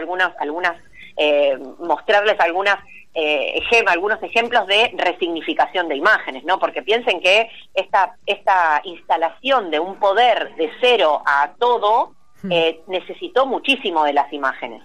mostrarles algunos ejemplos de resignificación de imágenes, ¿no? Porque piensen que esta instalación de un poder de cero a todo necesitó muchísimo de las imágenes.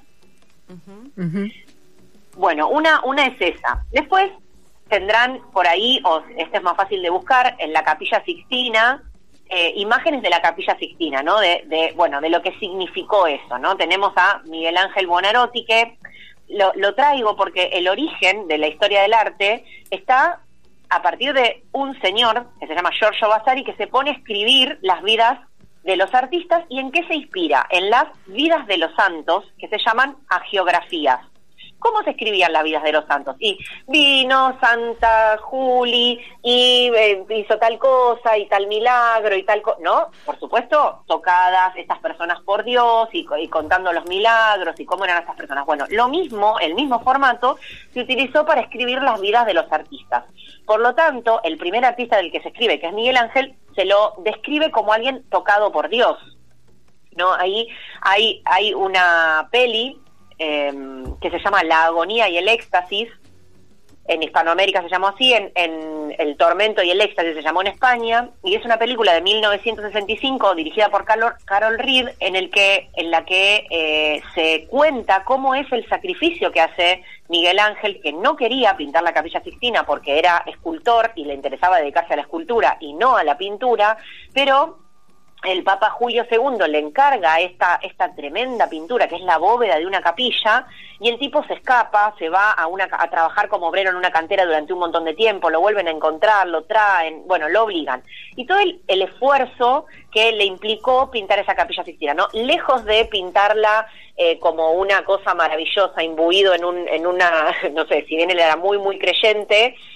Bueno, una es esa. Después tendrán por ahí, o este es más fácil de buscar, en la Capilla Sixtina, imágenes de la Capilla Sixtina, ¿no? De lo que significó eso, ¿no? Tenemos a Miguel Ángel Buonarroti, que lo traigo porque el origen de la historia del arte está a partir de un señor que se llama Giorgio Vasari, que se pone a escribir las vidas de los artistas. ¿Y en qué se inspira? En las vidas de los santos, que se llaman hagiografías. ¿Cómo se escribían las vidas de los santos? Y vino Santa Juli y hizo tal cosa y tal milagro y tal cosa, ¿no? Por supuesto, tocadas estas personas por Dios y contando los milagros y cómo eran estas personas. Bueno, el mismo formato se utilizó para escribir las vidas de los artistas. Por lo tanto, el primer artista del que se escribe, que es Miguel Ángel, se lo describe como alguien tocado por Dios, ¿no? Ahí hay una peli que se llama La agonía y el éxtasis. En Hispanoamérica se llamó así, en El tormento y el éxtasis se llamó en España, y es una película de 1965 dirigida por Carol Reed, en la que se cuenta cómo es el sacrificio que hace Miguel Ángel, que no quería pintar la Capilla Sixtina porque era escultor y le interesaba dedicarse a la escultura y no a la pintura, pero el Papa Julio II le encarga esta tremenda pintura, que es la bóveda de una capilla, y el tipo se escapa, se va a trabajar como obrero en una cantera durante un montón de tiempo, lo vuelven a encontrar, lo traen, bueno, lo obligan. Y todo el esfuerzo que le implicó pintar esa Capilla Sixtina, ¿no? Lejos de pintarla como una cosa maravillosa, imbuido en una, no sé, si bien él era muy, muy creyente,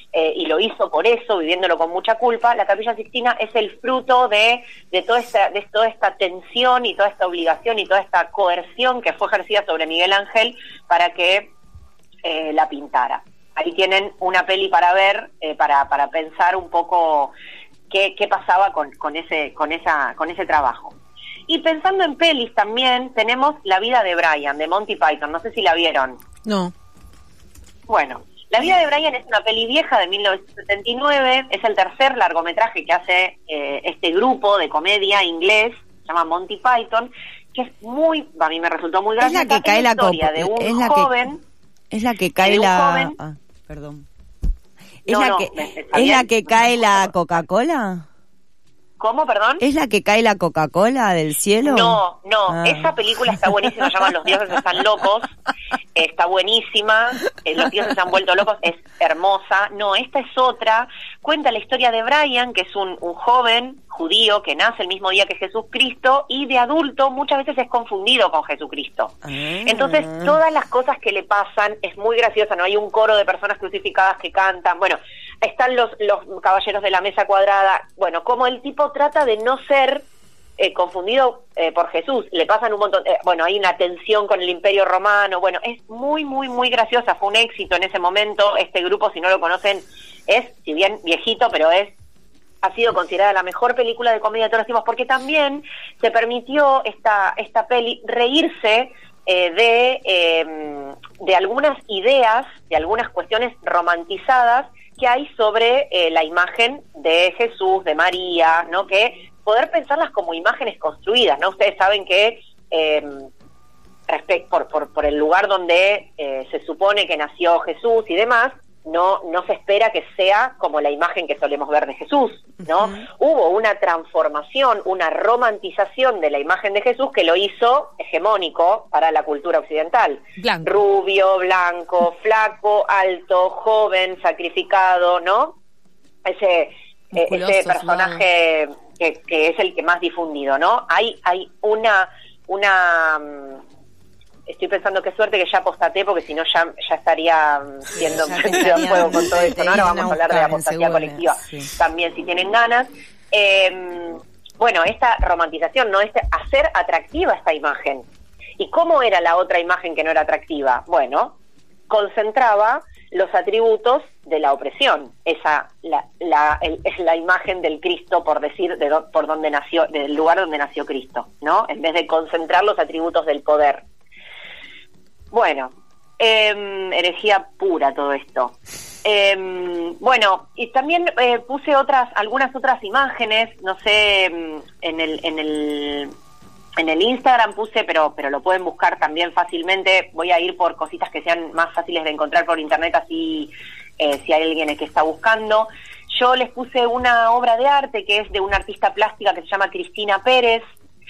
y lo hizo por eso, viviéndolo con mucha culpa, la Capilla Sixtina es el fruto de toda esta tensión y toda esta obligación y toda esta coerción que fue ejercida sobre Miguel Ángel para que la pintara. Ahí tienen una peli para ver, para pensar un poco qué pasaba con ese trabajo. Y pensando en pelis también, tenemos La vida de Brian, de Monty Python, no sé si la vieron. No. Bueno, La vida de Brian es una peli vieja de 1979, es el tercer largometraje que hace este grupo de comedia inglés, se llama Monty Python, que es a mí me resultó muy graciosa. Es la que cae la historia de un joven. Es la que cae la... perdón. ¿Es la que cae la Coca-Cola? ¿Cómo, perdón? ¿Es la que cae la Coca-Cola del cielo? No, esa película está buenísima, se llama Los dioses están locos, está buenísima, Los dioses se han vuelto locos, es hermosa. No, esta es otra, cuenta la historia de Brian, que es un joven judío que nace el mismo día que Jesucristo y de adulto muchas veces es confundido con Jesucristo. Entonces, todas las cosas que le pasan es muy graciosa, ¿no? Hay un coro de personas crucificadas que cantan, bueno, están los caballeros de la mesa cuadrada, bueno, como el tipo trata de no ser confundido por Jesús, le pasan un montón, bueno, hay una tensión con el Imperio Romano, bueno, es muy, muy, muy graciosa, fue un éxito en ese momento, este grupo, si no lo conocen, es, si bien viejito, pero ha sido considerada la mejor película de comedia de todos los tiempos, porque también se permitió esta peli reírse de algunas ideas, de algunas cuestiones romantizadas que hay sobre la imagen de Jesús, de María, ¿no? Que poder pensarlas como imágenes construidas, ¿no? Ustedes saben que por el lugar donde se supone que nació Jesús y demás, no se espera que sea como la imagen que solemos ver de Jesús, ¿no? Hubo una transformación, una romantización de la imagen de Jesús que lo hizo hegemónico para la cultura occidental. Blanco. Rubio, blanco, flaco, alto, joven, sacrificado, ¿no? Ese personaje que es el que más difundido, ¿no? Hay una estoy pensando qué suerte que ya apostaté, porque si no ya estaría siendo prendido a fuego con todo esto, ¿no? Ahora vamos a hablar de la apostatía colectiva también, si tienen ganas. Bueno, esta romantización, ¿no? Hacer atractiva esta imagen. ¿Y cómo era la otra imagen que no era atractiva? Bueno, concentraba los atributos de la opresión. Es la imagen del Cristo, por decir, por donde nació, del lugar donde nació Cristo, ¿no? En vez de concentrar los atributos del poder. Bueno, herejía pura todo esto. Bueno, y también puse algunas otras imágenes, no sé, en el Instagram puse, pero lo pueden buscar también fácilmente. Voy a ir por cositas que sean más fáciles de encontrar por internet, así si hay alguien que está buscando. Yo les puse una obra de arte que es de una artista plástica que se llama Cristina Pérez,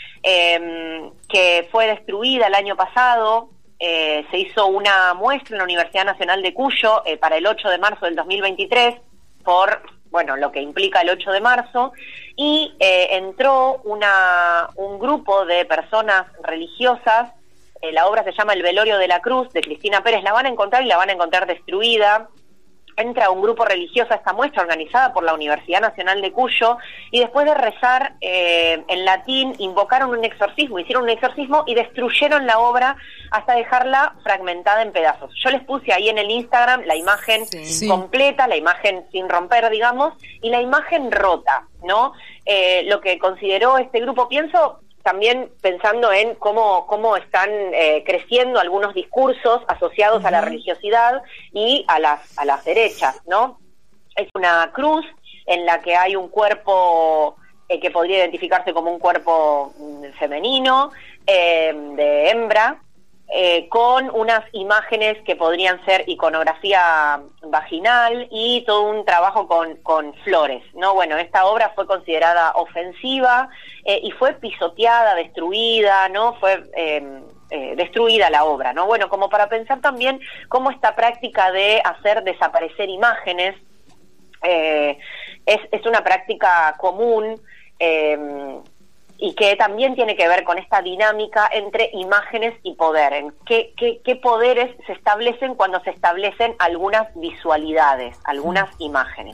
que fue destruida el año pasado. Se hizo una muestra en la Universidad Nacional de Cuyo para el 8 de marzo del 2023 por, bueno, lo que implica el 8 de marzo, y entró un grupo de personas religiosas. La obra se llama El velorio de la cruz, de Cristina Pérez. La van a encontrar y la van a encontrar destruida. Entra un grupo religioso a esta muestra organizada por la Universidad Nacional de Cuyo, y después de rezar en latín invocaron un exorcismo, hicieron un exorcismo y destruyeron la obra hasta dejarla fragmentada en pedazos. Yo les puse ahí en el Instagram la imagen completa, la imagen sin romper, digamos, y la imagen rota, ¿no? Lo que consideró este grupo, pienso también pensando en cómo están creciendo algunos discursos asociados a la religiosidad y a las derechas, ¿no? Es una cruz en la que hay un cuerpo que podría identificarse como un cuerpo femenino, de hembra, con unas imágenes que podrían ser iconografía vaginal y todo un trabajo con flores, ¿no? Bueno, esta obra fue considerada ofensiva y fue pisoteada, destruida, ¿no? Fue destruida la obra, ¿no? Bueno, como para pensar también cómo esta práctica de hacer desaparecer imágenes es una práctica común y que también tiene que ver con esta dinámica entre imágenes y poder. En qué poderes se establecen cuando se establecen algunas visualidades, algunas imágenes.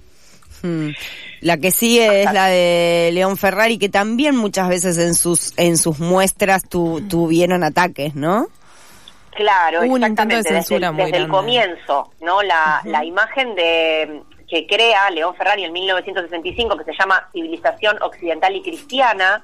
La que sigue es la de León Ferrari, que también muchas veces en sus muestras tuvieron ataques, ¿no? Claro, Hubo un intento de exactamente, censura muy desde el grande. comienzo, ¿no? La imagen que crea León Ferrari en 1965, que se llama Civilización Occidental y Cristiana.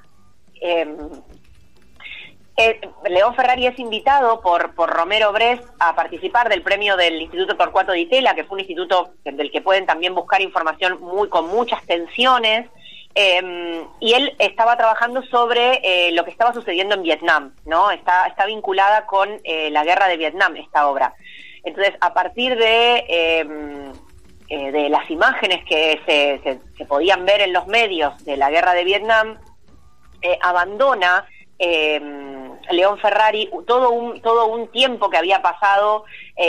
León Ferrari es invitado por Romero Brest a participar del premio del Instituto Torcuato Di Tella, que fue un instituto del que pueden también buscar información con muchas tensiones, y él estaba trabajando sobre lo que estaba sucediendo en Vietnam, ¿no? Está vinculada con la guerra de Vietnam, esta obra. Entonces, a partir de las imágenes que se podían ver en los medios de la guerra de Vietnam, abandona León Ferrari todo un tiempo que había pasado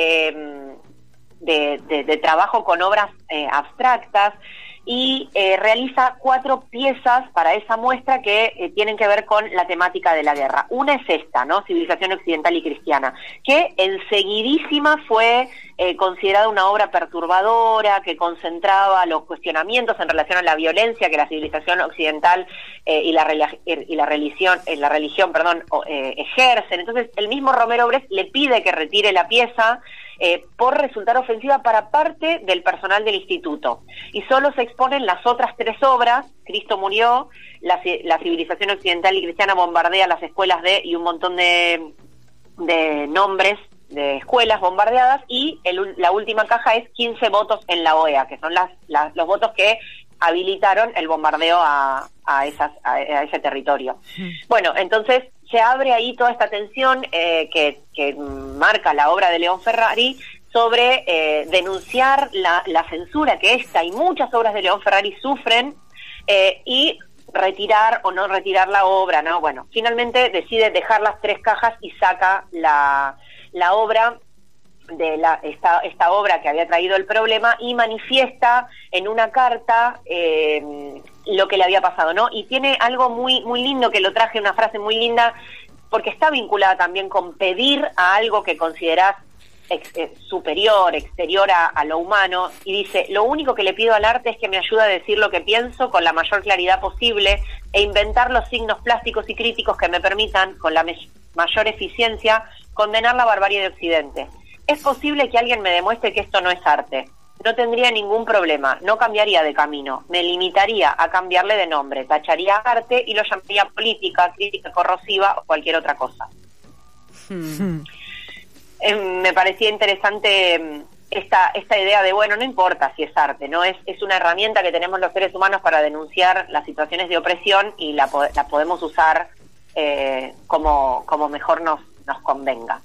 de trabajo con obras abstractas, y realiza 4 piezas para esa muestra que tienen que ver con la temática de la guerra. Una es esta, ¿no? Civilización Occidental y Cristiana, que enseguidísima fue considerada una obra perturbadora, que concentraba los cuestionamientos en relación a la violencia que la civilización occidental y la religión ejercen. Entonces, el mismo Romero Brest le pide que retire la pieza por resultar ofensiva para parte del personal del instituto, y solo se exponen las otras 3 obras: Cristo murió, la civilización occidental y cristiana bombardea las escuelas y un montón de nombres de escuelas bombardeadas, y la última caja es 15 votos en la OEA, que son los votos que habilitaron el bombardeo a ese territorio. Bueno, entonces se abre ahí toda esta tensión que marca la obra de León Ferrari sobre denunciar la censura que esta y muchas obras de León Ferrari sufren, y retirar o no retirar la obra, ¿no? Bueno, finalmente decide dejar las 3 cajas y saca la obra de esta obra que había traído el problema, y manifiesta en una carta lo que le había pasado, ¿no? Y tiene algo muy muy lindo, que lo traje, una frase muy linda, porque está vinculada también con pedir a algo que considerás superior, exterior a lo humano, y dice: lo único que le pido al arte es que me ayude a decir lo que pienso con la mayor claridad posible e inventar los signos plásticos y críticos que me permitan, con la mayor eficiencia, condenar la barbarie de Occidente. Es posible que alguien me demuestre que esto no es arte. No tendría ningún problema, no cambiaría de camino, me limitaría a cambiarle de nombre, tacharía arte y lo llamaría política, crítica corrosiva o cualquier otra cosa. Me parecía interesante esta idea de, bueno, no importa si es arte, no es una herramienta que tenemos los seres humanos para denunciar las situaciones de opresión, y la podemos usar como mejor nos convenga.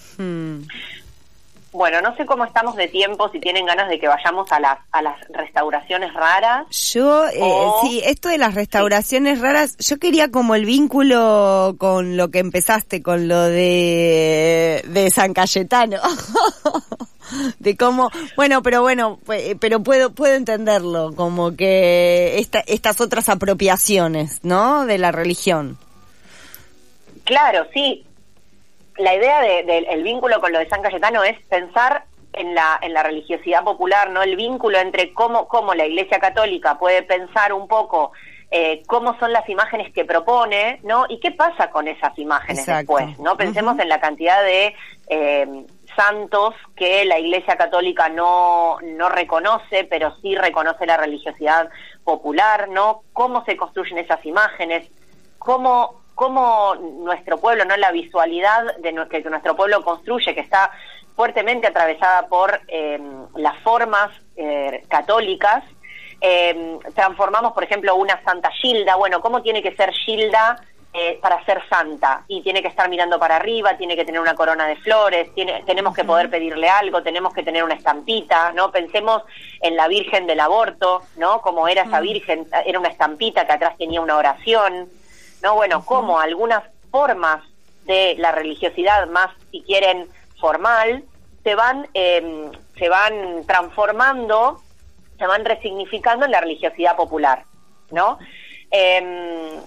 Bueno, no sé cómo estamos de tiempo, si tienen ganas de que vayamos a las restauraciones raras. Sí, esto de las restauraciones raras, yo quería como el vínculo con lo que empezaste, con lo de San Cayetano. De cómo, pero puedo entenderlo, como que estas otras apropiaciones, ¿no? De la religión. Claro, sí. La idea del vínculo con lo de San Cayetano es pensar en la religiosidad popular, ¿no? El vínculo entre cómo la Iglesia Católica puede pensar un poco cómo son las imágenes que propone, ¿no? Y qué pasa con esas imágenes después, ¿no? Pensemos en la cantidad de santos que la Iglesia Católica no reconoce, pero sí reconoce la religiosidad popular, ¿no? Cómo se construyen esas imágenes, cómo nuestro pueblo, ¿no? La visualidad que nuestro pueblo construye, que está fuertemente atravesada por las formas católicas. Transformamos, por ejemplo, una Santa Gilda. Bueno, ¿cómo tiene que ser Gilda para ser santa? Y tiene que estar mirando para arriba, tiene que tener una corona de flores, tenemos que poder pedirle algo, tenemos que tener una estampita, ¿no? Pensemos en la Virgen del Aborto, ¿no? Como era esa Virgen, era una estampita que atrás tenía una oración, ¿no? Bueno, como algunas formas de la religiosidad más, si quieren, formal, se van transformando, se van resignificando en la religiosidad popular, ¿no?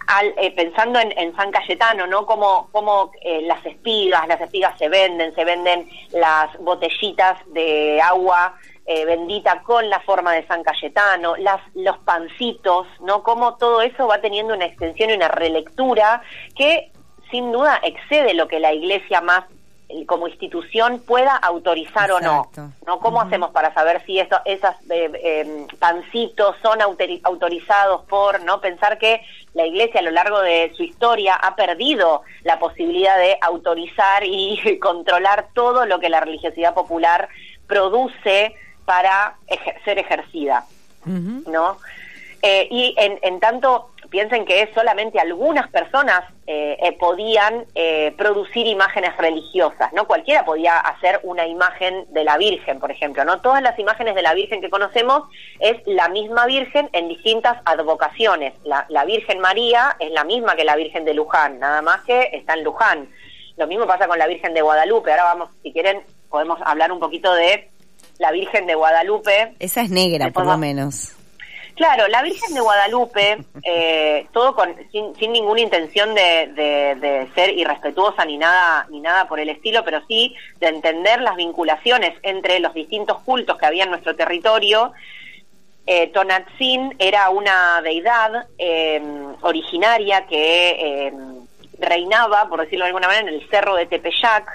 pensando en San Cayetano, ¿no? Como las espigas se venden las botellitas de agua bendita con la forma de San Cayetano, los pancitos, ¿no? Como todo eso va teniendo una extensión y una relectura que sin duda excede lo que la Iglesia más como institución pueda autorizar. Exacto. o no, ¿Cómo hacemos para saber si esas pancitos son autorizados por, ¿no? Pensar que la Iglesia a lo largo de su historia ha perdido la posibilidad de autorizar y controlar todo lo que la religiosidad popular produce para ser ejercida, ¿no? Y en tanto piensen que solamente algunas personas podían producir imágenes religiosas, ¿no? Cualquiera podía hacer una imagen de la Virgen, por ejemplo, ¿no? Todas las imágenes de la Virgen que conocemos es la misma Virgen en distintas advocaciones. La Virgen María es la misma que la Virgen de Luján, nada más que está en Luján. Lo mismo pasa con la Virgen de Guadalupe. Ahora vamos, si quieren, podemos hablar un poquito de la Virgen de Guadalupe. Esa es negra, por lo menos. Claro, la Virgen de Guadalupe, todo sin ninguna intención de ser irrespetuosa ni nada por el estilo, pero sí de entender las vinculaciones entre los distintos cultos que había en nuestro territorio. Tonatzin era una deidad originaria que reinaba, por decirlo de alguna manera, en el cerro de Tepeyac,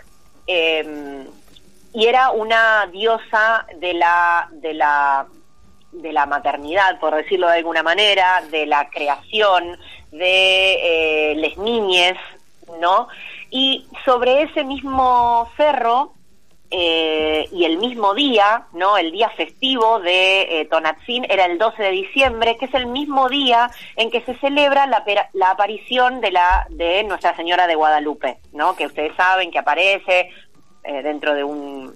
y era una diosa de la maternidad, por decirlo de alguna manera, de la creación, de les niñes, ¿no? Y sobre ese mismo cerro y el mismo día, ¿no? El día festivo de Tonatzin era el 12 de diciembre, que es el mismo día en que se celebra la aparición de Nuestra Señora de Guadalupe, ¿no? Que ustedes saben que aparece dentro de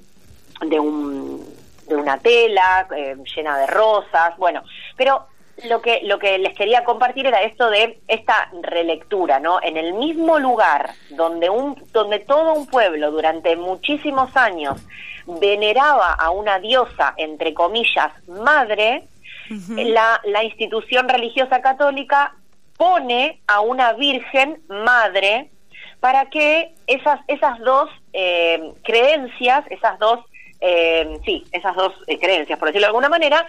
una tela llena de rosas, bueno, pero lo que les quería compartir era esto de esta relectura, ¿no? En el mismo lugar donde todo un pueblo durante muchísimos años veneraba a una diosa, entre comillas, madre, la institución religiosa católica pone a una virgen madre para que esas dos creencias, esas dos creencias, por decirlo de alguna manera,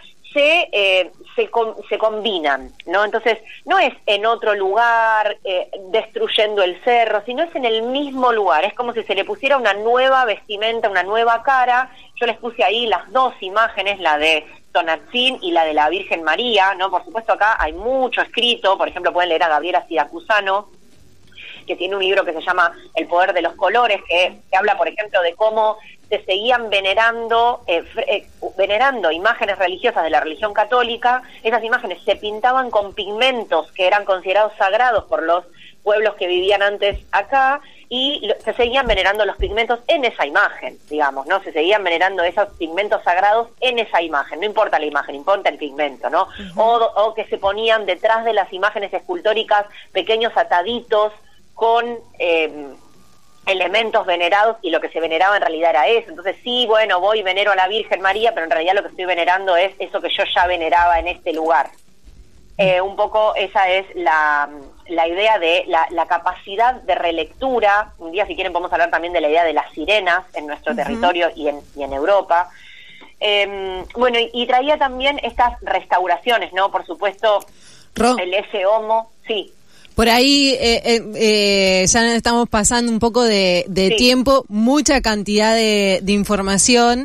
se combinan, ¿no? Entonces, no es en otro lugar destruyendo el cerro, sino es en el mismo lugar. Es como si se le pusiera una nueva vestimenta, una nueva cara. Yo les puse ahí las dos imágenes, la de Tonatzin y la de la Virgen María, ¿no? Por supuesto, acá hay mucho escrito. Por ejemplo, pueden leer a Gabriela Siracusano, que tiene un libro que se llama El poder de los colores, que habla, por ejemplo, de cómo se seguían venerando imágenes religiosas de la religión católica. Esas imágenes se pintaban con pigmentos que eran considerados sagrados por los pueblos que vivían antes acá, y se seguían venerando los pigmentos en esa imagen, digamos, ¿no? Se seguían venerando esos pigmentos sagrados en esa imagen, no importa la imagen, importa el pigmento, ¿no? O que se ponían detrás de las imágenes escultóricas pequeños ataditos con elementos venerados, y lo que se veneraba en realidad era eso. Entonces sí, bueno, voy y venero a la Virgen María, pero en realidad lo que estoy venerando es eso que yo ya veneraba en este lugar. Un poco esa es la idea de la capacidad de relectura. Un día, si quieren, podemos hablar también de la idea de las sirenas en nuestro territorio y en Europa. Bueno, y traía también estas restauraciones, ¿no? Por supuesto, el ese homo, sí. Por ahí ya estamos pasando un poco de tiempo, mucha cantidad de información.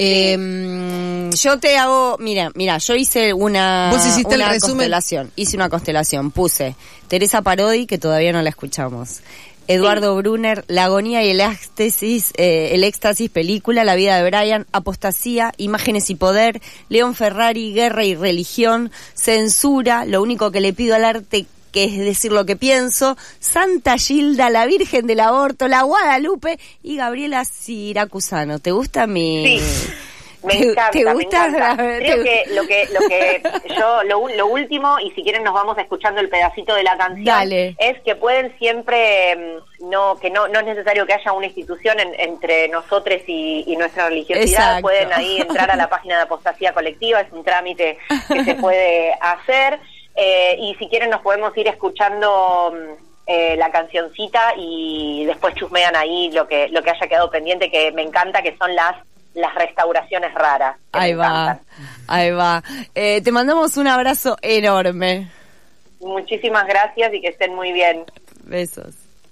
Yo te hago, mira, yo hice una constelación, puse Teresa Parodi, que todavía no la escuchamos, Eduardo Brunner, La agonía y el éxtasis, película, La vida de Brian, Apostasía, Imágenes y poder, León Ferrari, Guerra y religión, Censura, Lo único que le pido al arte, que es decir lo que pienso, Santa Gilda, La Virgen del Aborto, La Guadalupe y Gabriela Siracusano. ¿Te gusta mi...? Sí, me encanta, me encanta. Creo que lo último, y si quieren nos vamos escuchando el pedacito de la canción, Dale. Es que pueden siempre, no es necesario que haya una institución entre nosotros y nuestra religiosidad. Exacto. Pueden ahí entrar a la página de Apostasía Colectiva, es un trámite que se puede hacer. Y si quieren nos podemos ir escuchando la cancioncita y después chusmean ahí lo que haya quedado pendiente, que me encanta, que son las restauraciones raras. Ahí va. Te mandamos un abrazo enorme. Muchísimas gracias y que estén muy bien. Besos.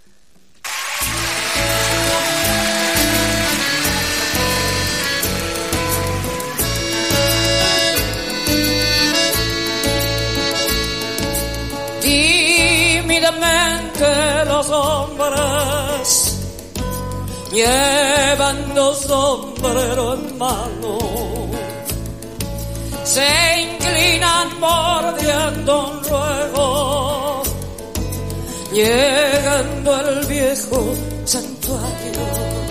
Tímidamente los hombres llevando sombrero en mano se inclinan bordeando un ruego, llegando al viejo santuario.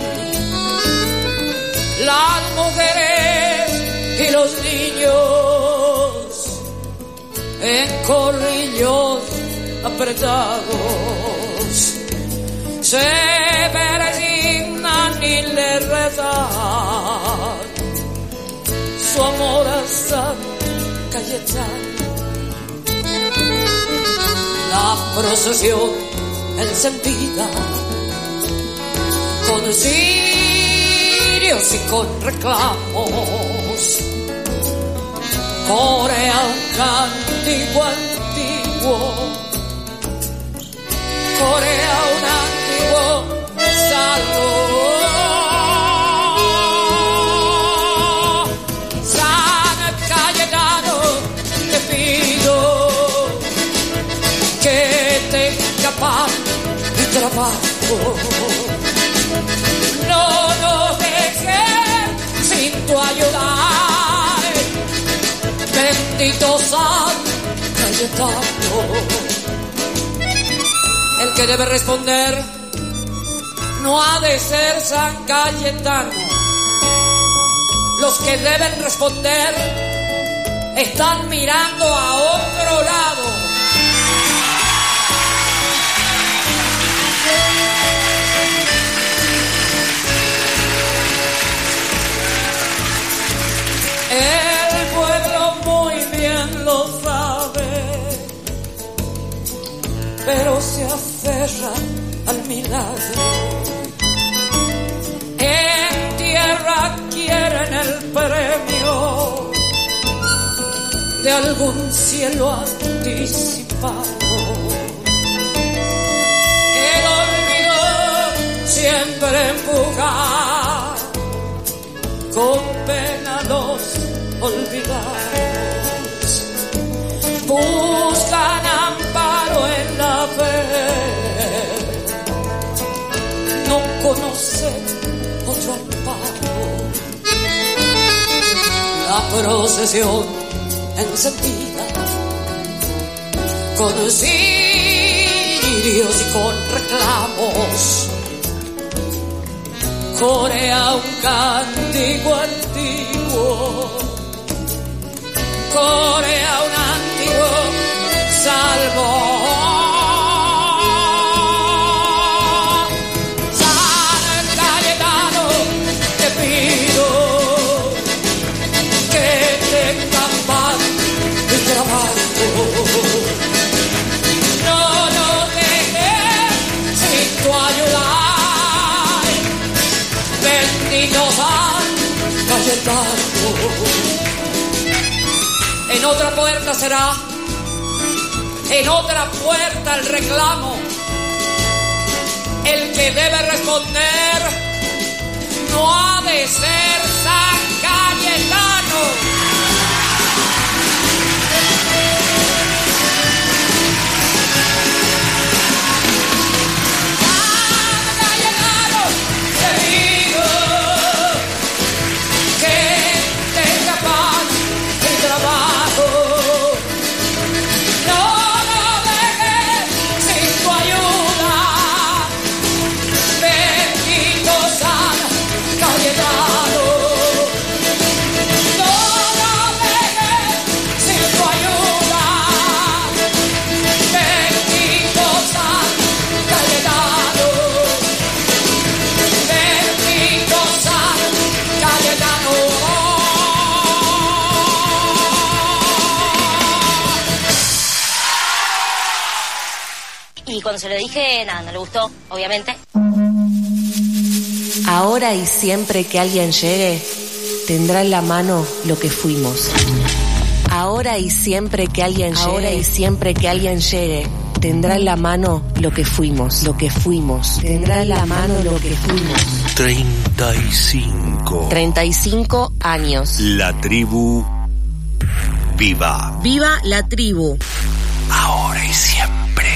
Las mujeres y los niños en corrillos apretados se persignan y le rezan su amor a San Cayetano. La procesión encendida con cirios y con reclamos corea un cántico antiguo, corea un antiguo salmo. San Cayetano, te pido que tenga paz y trabajo, no nos dejes sin tu ayuda, bendito San Cayetano. El que debe responder no ha de ser San Cayetano. Los que deben responder están mirando a otro lado. El pueblo muy bien lo sabe, pero se aferra al milagro. En tierra quieren el premio de algún cielo anticipado. El olvido siempre empuja, con pena los olvidados buscan amparo en la fe, no conocen otro amparo. La procesión encendida con cirios y con reclamos corea un cántico antiguo, corea un antiguo salmo. San Cayetano, te pido que tengas paz y trabajo, no nos dejes sin tu ayuda, bendito San Cayetano. En otra puerta será, en otra puerta el reclamo. El que debe responder no ha de ser San Cayetano. Cayetano, cuando se lo dije, nada, no le gustó, obviamente. Ahora y siempre que alguien llegue, tendrá en la mano lo que fuimos. Ahora y siempre que alguien llegue, tendrá en la mano lo que fuimos, tendrá en la mano lo que fuimos. 35 años. La tribu viva. Viva la tribu. Ahora y siempre.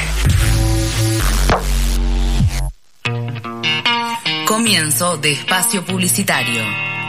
Comienzo de espacio publicitario.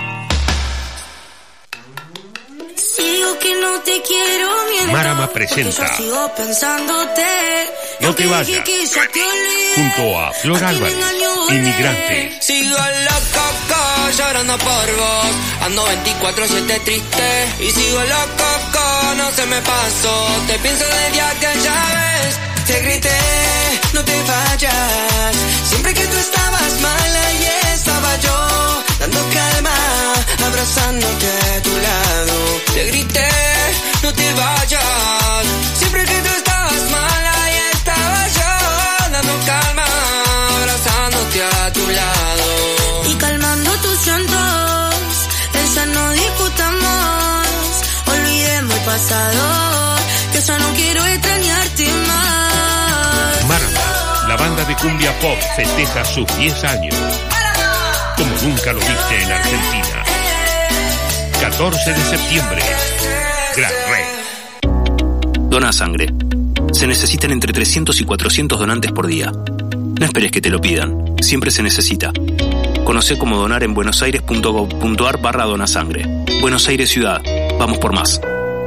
Sigo que no te quiero mientras Marama presenta yo sigo pensándote. No te vayas, junto a Flor Álvarez, Inmigrantes. Sigo en la caca llorando por vos. Ando 24/7 triste y sigo en la caca, no se me pasó. Te pienso del día que ya ves. Te grité, no te vayas. Siempre que tú estabas mal, ahí estaba yo, dando calma, abrazándote a tu lado. Te grité, no te vayas. Siempre que tú estabas mal, ahí estaba yo, dando calma, abrazándote a tu lado. Y calmando tus llantos, ella no discutamos. Olvidemos el pasado, que ya no quiero extrañarte más. Marama, la banda de cumbia pop, festeja sus 10 años. Como nunca lo viste en Argentina. 14 de septiembre. Gran Rey. Dona sangre. Se necesitan entre 300 y 400 donantes por día. No esperes que te lo pidan. Siempre se necesita. Conoce cómo donar en buenosaires.gov.ar/donasangre. Buenos Aires Ciudad. Vamos por más.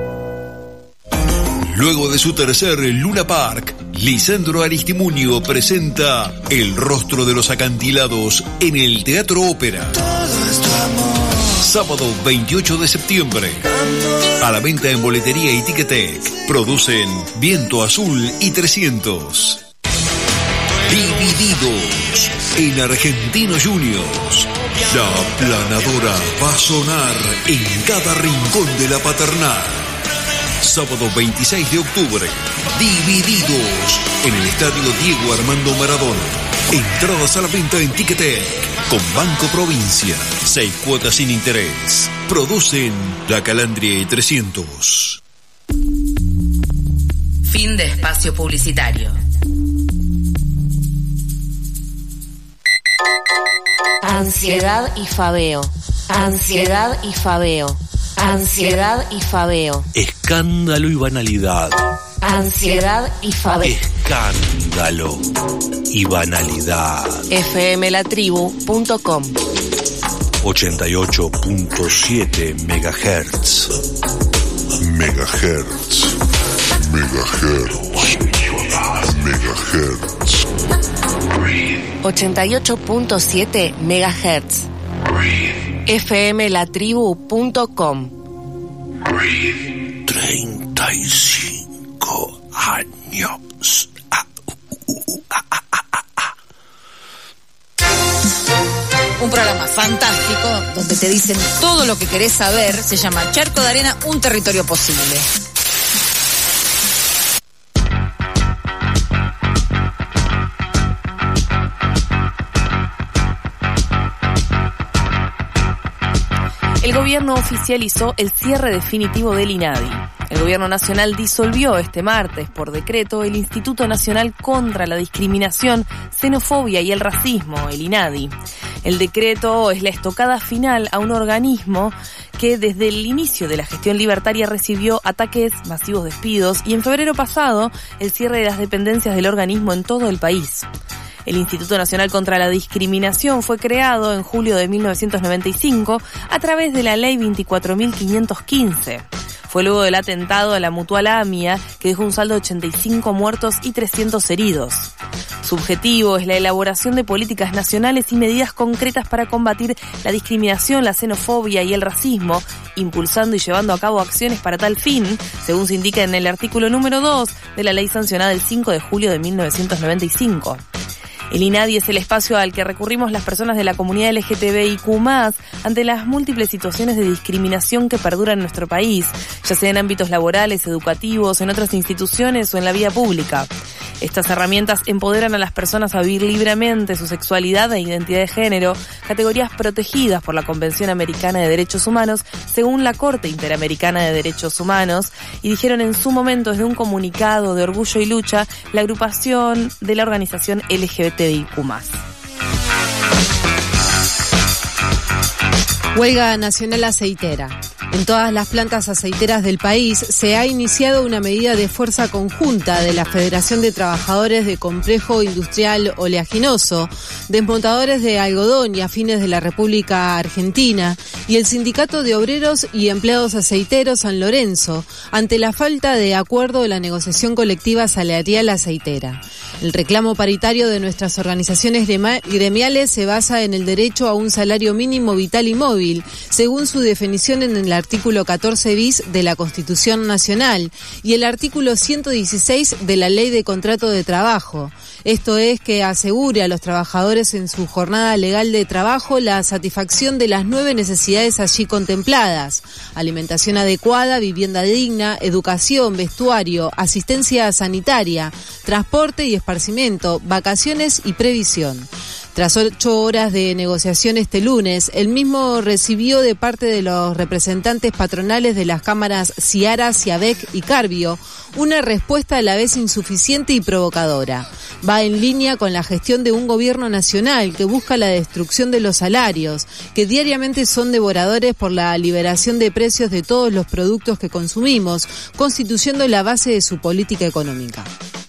Luego de su tercer Luna Park, Lisandro Aristimuño presenta El rostro de los acantilados en el Teatro Ópera. Sábado 28 de septiembre. A la venta en boletería y Ticketek. Producen Viento Azul y 300. Divididos en Argentinos Juniors. La planadora va a sonar en cada rincón de la paternal. Sábado 26 de octubre, Divididos, en el Estadio Diego Armando Maradona. Entradas a la venta en Ticketek, con Banco Provincia. 6 cuotas sin interés. Producen La Calandria y 300. Fin de espacio publicitario. Ansiedad y fabeo. Ansiedad y fabeo. Ansiedad y fabeo. Escándalo y banalidad. Ansiedad y fabeo. Escándalo y banalidad. fmlatribu.com 88.7 MHz. Megahertz. Megahertz. Megahertz. 88.7 MHz. fmlatribu.com 35 años. Un programa fantástico donde te dicen todo lo que querés saber. Se llama Charco de Arena, un territorio posible. El gobierno oficializó el cierre definitivo del INADI. El gobierno nacional disolvió este martes por decreto el Instituto Nacional contra la Discriminación, Xenofobia y el Racismo, el INADI. El decreto es la estocada final a un organismo que desde el inicio de la gestión libertaria recibió ataques, masivos despidos y en febrero pasado el cierre de las dependencias del organismo en todo el país. El Instituto Nacional contra la Discriminación fue creado en julio de 1995 a través de la Ley 24.515. Fue luego del atentado a la Mutual AMIA, que dejó un saldo de 85 muertos y 300 heridos. Su objetivo es la elaboración de políticas nacionales y medidas concretas para combatir la discriminación, la xenofobia y el racismo, impulsando y llevando a cabo acciones para tal fin, según se indica en el artículo número 2 de la ley sancionada el 5 de julio de 1995. El INADI es el espacio al que recurrimos las personas de la comunidad LGTBIQ+, ante las múltiples situaciones de discriminación que perduran en nuestro país, ya sea en ámbitos laborales, educativos, en otras instituciones o en la vía pública. Estas herramientas empoderan a las personas a vivir libremente su sexualidad e identidad de género, categorías protegidas por la Convención Americana de Derechos Humanos, según la Corte Interamericana de Derechos Humanos, y dijeron en su momento desde un comunicado de Orgullo y Lucha la agrupación de la organización LGBTIQ+. Huelga nacional aceitera. En todas las plantas aceiteras del país se ha iniciado una medida de fuerza conjunta de la Federación de Trabajadores de Complejo Industrial Oleaginoso, Desmontadores de Algodón y Afines de la República Argentina y el Sindicato de Obreros y Empleados Aceiteros San Lorenzo, ante la falta de acuerdo de la negociación colectiva salarial aceitera. El reclamo paritario de nuestras organizaciones gremiales se basa en el derecho a un salario mínimo vital y móvil, según su definición en el artículo 14 bis de la Constitución Nacional y el artículo 116 de la Ley de Contrato de Trabajo. Esto es que asegure a los trabajadores en su jornada legal de trabajo la satisfacción de las 9 necesidades allí contempladas: alimentación adecuada, vivienda digna, educación, vestuario, asistencia sanitaria, transporte y esparcimiento, vacaciones y previsión. Tras 8 horas de negociación este lunes, el mismo recibió de parte de los representantes patronales de las cámaras Ciara, Ciabec y Carbio una respuesta a la vez insuficiente y provocadora. Va en línea con la gestión de un gobierno nacional que busca la destrucción de los salarios, que diariamente son devoradores por la liberación de precios de todos los productos que consumimos, constituyendo la base de su política económica.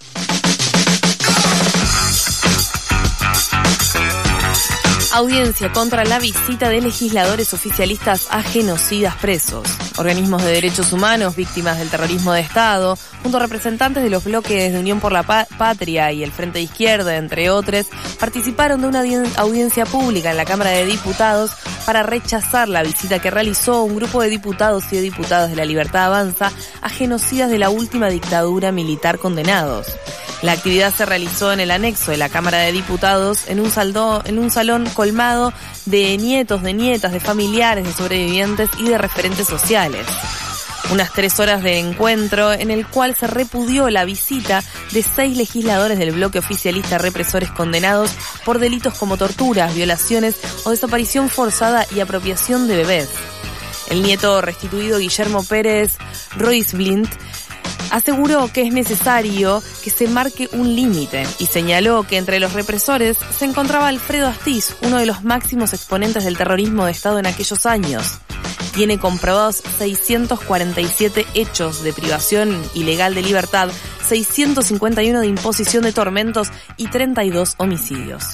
Audiencia contra la visita de legisladores oficialistas a genocidas presos. Organismos de derechos humanos, víctimas del terrorismo de Estado, junto a representantes de los bloques de Unión por la Patria y el Frente de Izquierda, entre otros, participaron de una audiencia pública en la Cámara de Diputados para rechazar la visita que realizó un grupo de diputados y de diputadas de La Libertad Avanza a genocidas de la última dictadura militar condenados. La actividad se realizó en el anexo de la Cámara de Diputados en un salón colmado de nietos, de nietas, de familiares, de sobrevivientes y de referentes sociales. Unas 3 horas de encuentro en el cual se repudió la visita de 6 legisladores del bloque oficialista represores condenados por delitos como torturas, violaciones o desaparición forzada y apropiación de bebés. El nieto restituido Guillermo Pérez Roisblind aseguró que es necesario que se marque un límite y señaló que entre los represores se encontraba Alfredo Astiz, uno de los máximos exponentes del terrorismo de Estado en aquellos años. Tiene comprobados 647 hechos de privación ilegal de libertad, 651 de imposición de tormentos y 32 homicidios.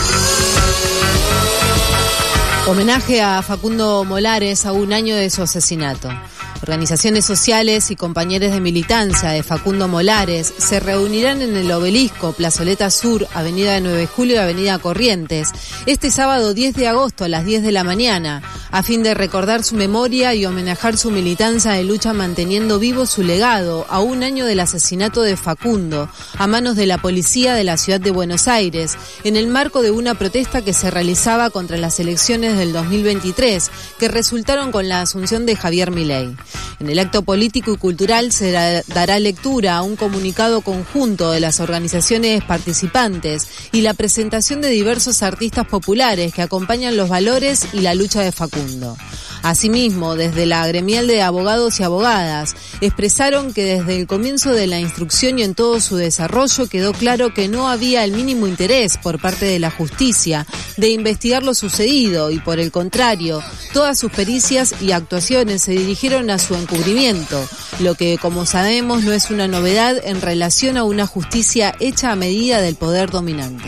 Homenaje a Facundo Molares a un año de su asesinato. Organizaciones sociales y compañeros de militancia de Facundo Molares se reunirán en el Obelisco, Plazoleta Sur, Avenida 9 de Julio y Avenida Corrientes, este sábado 10 de agosto a las 10 de la mañana, a fin de recordar su memoria y homenajear su militancia de lucha manteniendo vivo su legado a un año del asesinato de Facundo a manos de la policía de la ciudad de Buenos Aires, en el marco de una protesta que se realizaba contra las elecciones del 2023, que resultaron con la asunción de Javier Milei. En el acto político y cultural se dará lectura a un comunicado conjunto de las organizaciones participantes y la presentación de diversos artistas populares que acompañan los valores y la lucha de Facundo. Asimismo, desde la gremial de abogados y abogadas, expresaron que desde el comienzo de la instrucción y en todo su desarrollo quedó claro que no había el mínimo interés por parte de la justicia de investigar lo sucedido y, por el contrario, todas sus pericias y actuaciones se dirigieron a su encubrimiento, lo que, como sabemos, no es una novedad en relación a una justicia hecha a medida del poder dominante.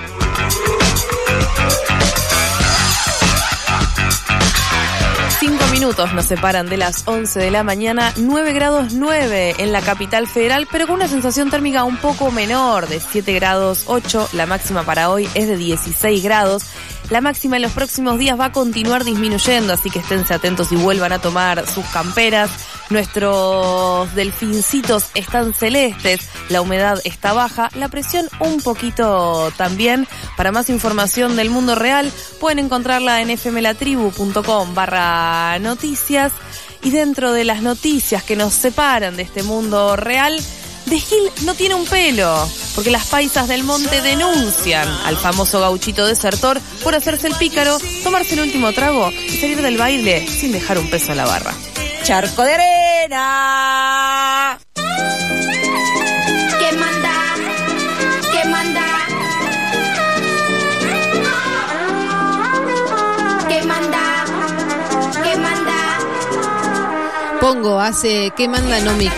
Minutos nos separan de las 11 de la mañana, 9 grados 9 en la capital federal, pero con una sensación térmica un poco menor, de 7 grados 8, la máxima para hoy es de 16 grados. La máxima en los próximos días va a continuar disminuyendo, así que esténse atentos y vuelvan a tomar sus camperas. Nuestros delfincitos están celestes, la humedad está baja, la presión un poquito también. Para más información del mundo real pueden encontrarla en fmlatribu.com/noticias. Y dentro de las noticias que nos separan de este mundo real, de Gil no tiene un pelo, porque las paisas del monte denuncian al famoso gauchito desertor por hacerse el pícaro, tomarse el último trago y salir del baile sin dejar un peso en la barra. Charco de arena. ¿Qué manda? ¿Qué manda? ¿Qué manda? ¿Qué manda? Pongo hace ¿qué manda no mic?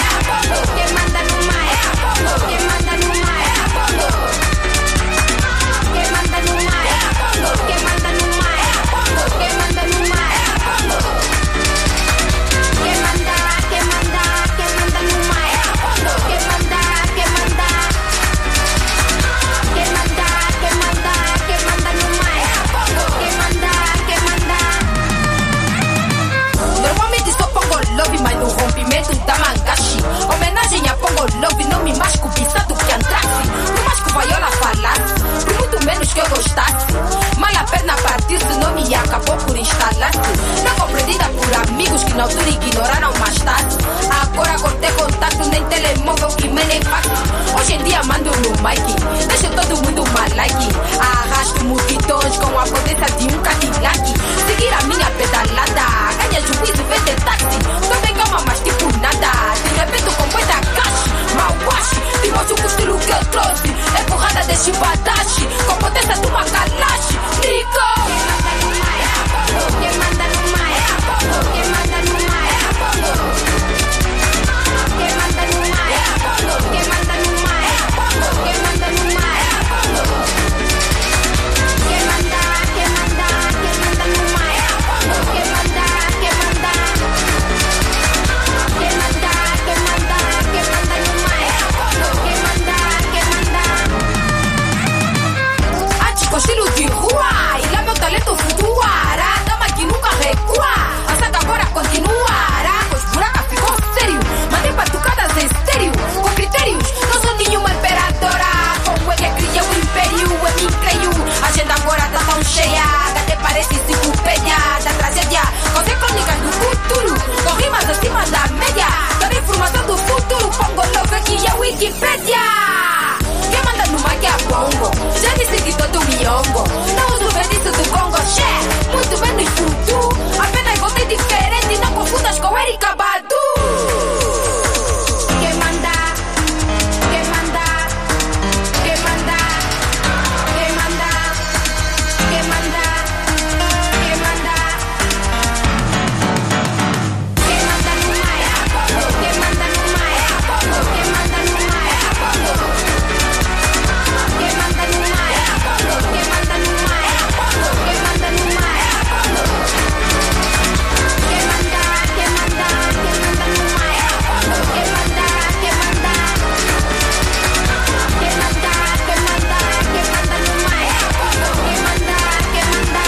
Homenagem a Pongo Love, não me mais cobiçado que antraxe. Não mais que vaiola falasse, por muito menos que eu gostasse. Mal a perna partir, se não me acabou por instalar-se. Não compreendida por amigos que na altura ignoraram mais tarde. Agora cortei contato, nem telemóvel que me nem fax. Hoje em dia mando no mic, deixo todo mundo mal like. Arrasto multidões com a potência de um Cadillac. Seguir a minha pedalada, ganha juízo, vende táxi. Tô bem calma, mas tipo nada. De repente com muita caixa, mal wash. Te mostro o estilo que eu trouxe. É porrada de chibadashi, com potência de uma calache. Nico! Quem manda no mar é a Pongo. Quem manda no mar é a Pongo. Quem manda no mar é a Pongo. Quem manda no mar é a Pongo. Quem manda no mar é a Pongo. Quem manda, quem manda, quem manda no mar é a Pongo. Quem manda, quem manda. Quem manda, quem manda, quem manda no mar é a Pongo. Quem manda, quem manda. Antes com estilo de rua, e lá meu talento flutuará. Dama que nunca recua, a saga agora continuará. Pois buraca ficou sério, mandei batucadas em estéreo. Com critérios, não sou nenhuma imperadora. Como é que cria o império, eu me creio. A agenda agora tá tão cheia, até parece enciclopédia da tragédia. Contei crônicas do futuro, com rimas acima da média. Toda informação do futuro, Pongo Love aqui é Wikipédia. Quem manda no mic é a Pongo, já disse que todo miongo. Não uso verdiço do Congo, xé, muito menos futu. Apenas voltei diferente, não confundas com Erika Badu. Quem manda? Quem manda? Quem manda? Quem manda? Quem manda? Quem manda? Quem manda no mar é a Pongo. Quem manda no mar é a Pongo. Quem manda no mar é a Pongo. Quem manda no mar é a Pongo. Quem manda no mar é a Pongo. Quem manda no mar é a Pongo. Quem manda, quem manda, quem manda no mar é a Pongo. Quem manda, quem manda. Quem manda, quem manda, quem manda no mar é a Pongo. Quem manda, quem manda.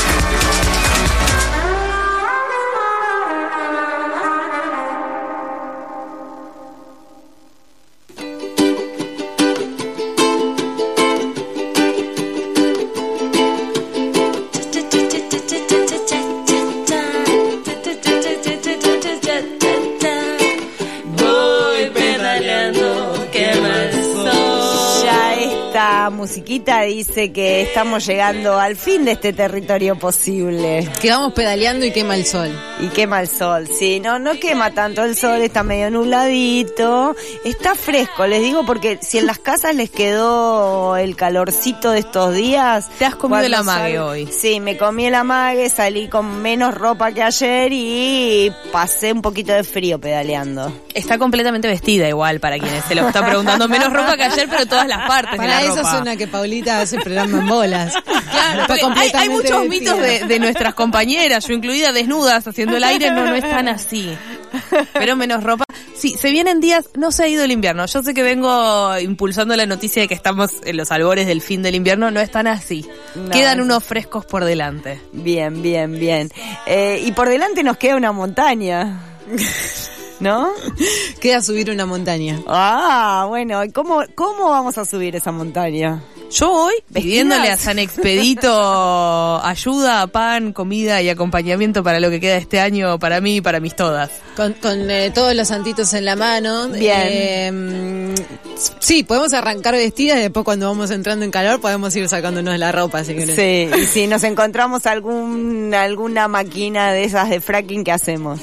Voy pedaleando, quema el sol. Ya esta musiquita dice que estamos llegando al fin de este territorio posible. Que vamos pedaleando y quema el sol. Y quema el sol, sí, no quema tanto el sol, está medio nubladito, está fresco, les digo, porque si en las casas les quedó el calorcito de estos días. Te has comido el amague hoy. Sí, me comí el amague, salí con menos ropa que ayer y pasé un poquito de frío pedaleando. Está completamente vestida igual, para quienes se lo están preguntando. Menos ropa que ayer, pero todas las partes de la Para ropa. eso suena que Paulita hace programa en bolas. Claro, Está hay completamente muchos vestida. mitos de nuestras compañeras, yo incluida, desnudas, haciendo el aire, no es tan así. Pero menos ropa. Sí, se vienen días, no se ha ido el invierno. Yo sé que vengo impulsando la noticia de que estamos en los albores del fin del invierno, no es tan así. No, Quedan unos frescos por delante. Bien, bien, bien. Y por delante nos queda una montaña. ¿No? Queda subir una montaña. Ah, bueno, ¿cómo vamos a subir esa montaña? Yo hoy pidiéndole a San Expedito ayuda, pan, comida y acompañamiento para lo que queda este año, para mí y para mis todas. Con todos los santitos en la mano. Bien. Sí, podemos arrancar vestidas y después cuando vamos entrando en calor podemos ir sacándonos la ropa, si querés. Sí, y si nos encontramos alguna máquina de esas de fracking, ¿qué hacemos?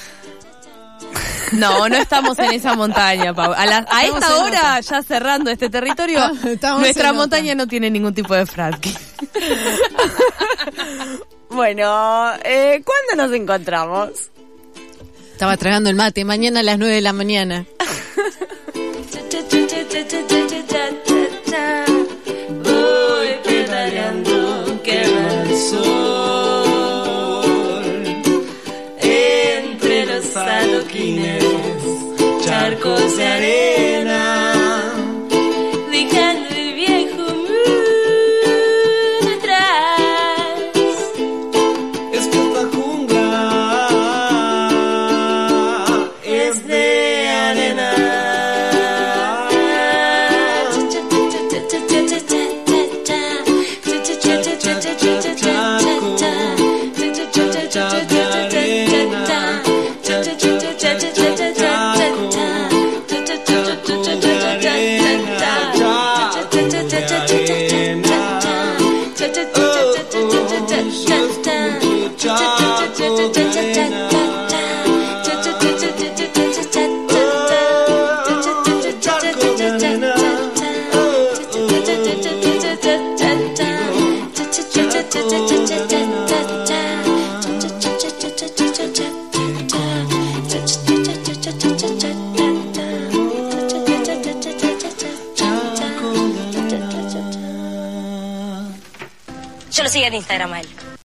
No estamos en esa montaña, Pau. A esta hora, ya cerrando este territorio, nuestra montaña no tiene ningún tipo de fracking. Bueno, ¿cuándo nos encontramos? Estaba tragando el mate, mañana a las 9 de la mañana. Voy pedaleando, quema el sol entre los adoquines, charcos de arena, dejando el viejo mundo atrás. Es que esta jungla es de arena. Yo lo sigo en Instagram a él.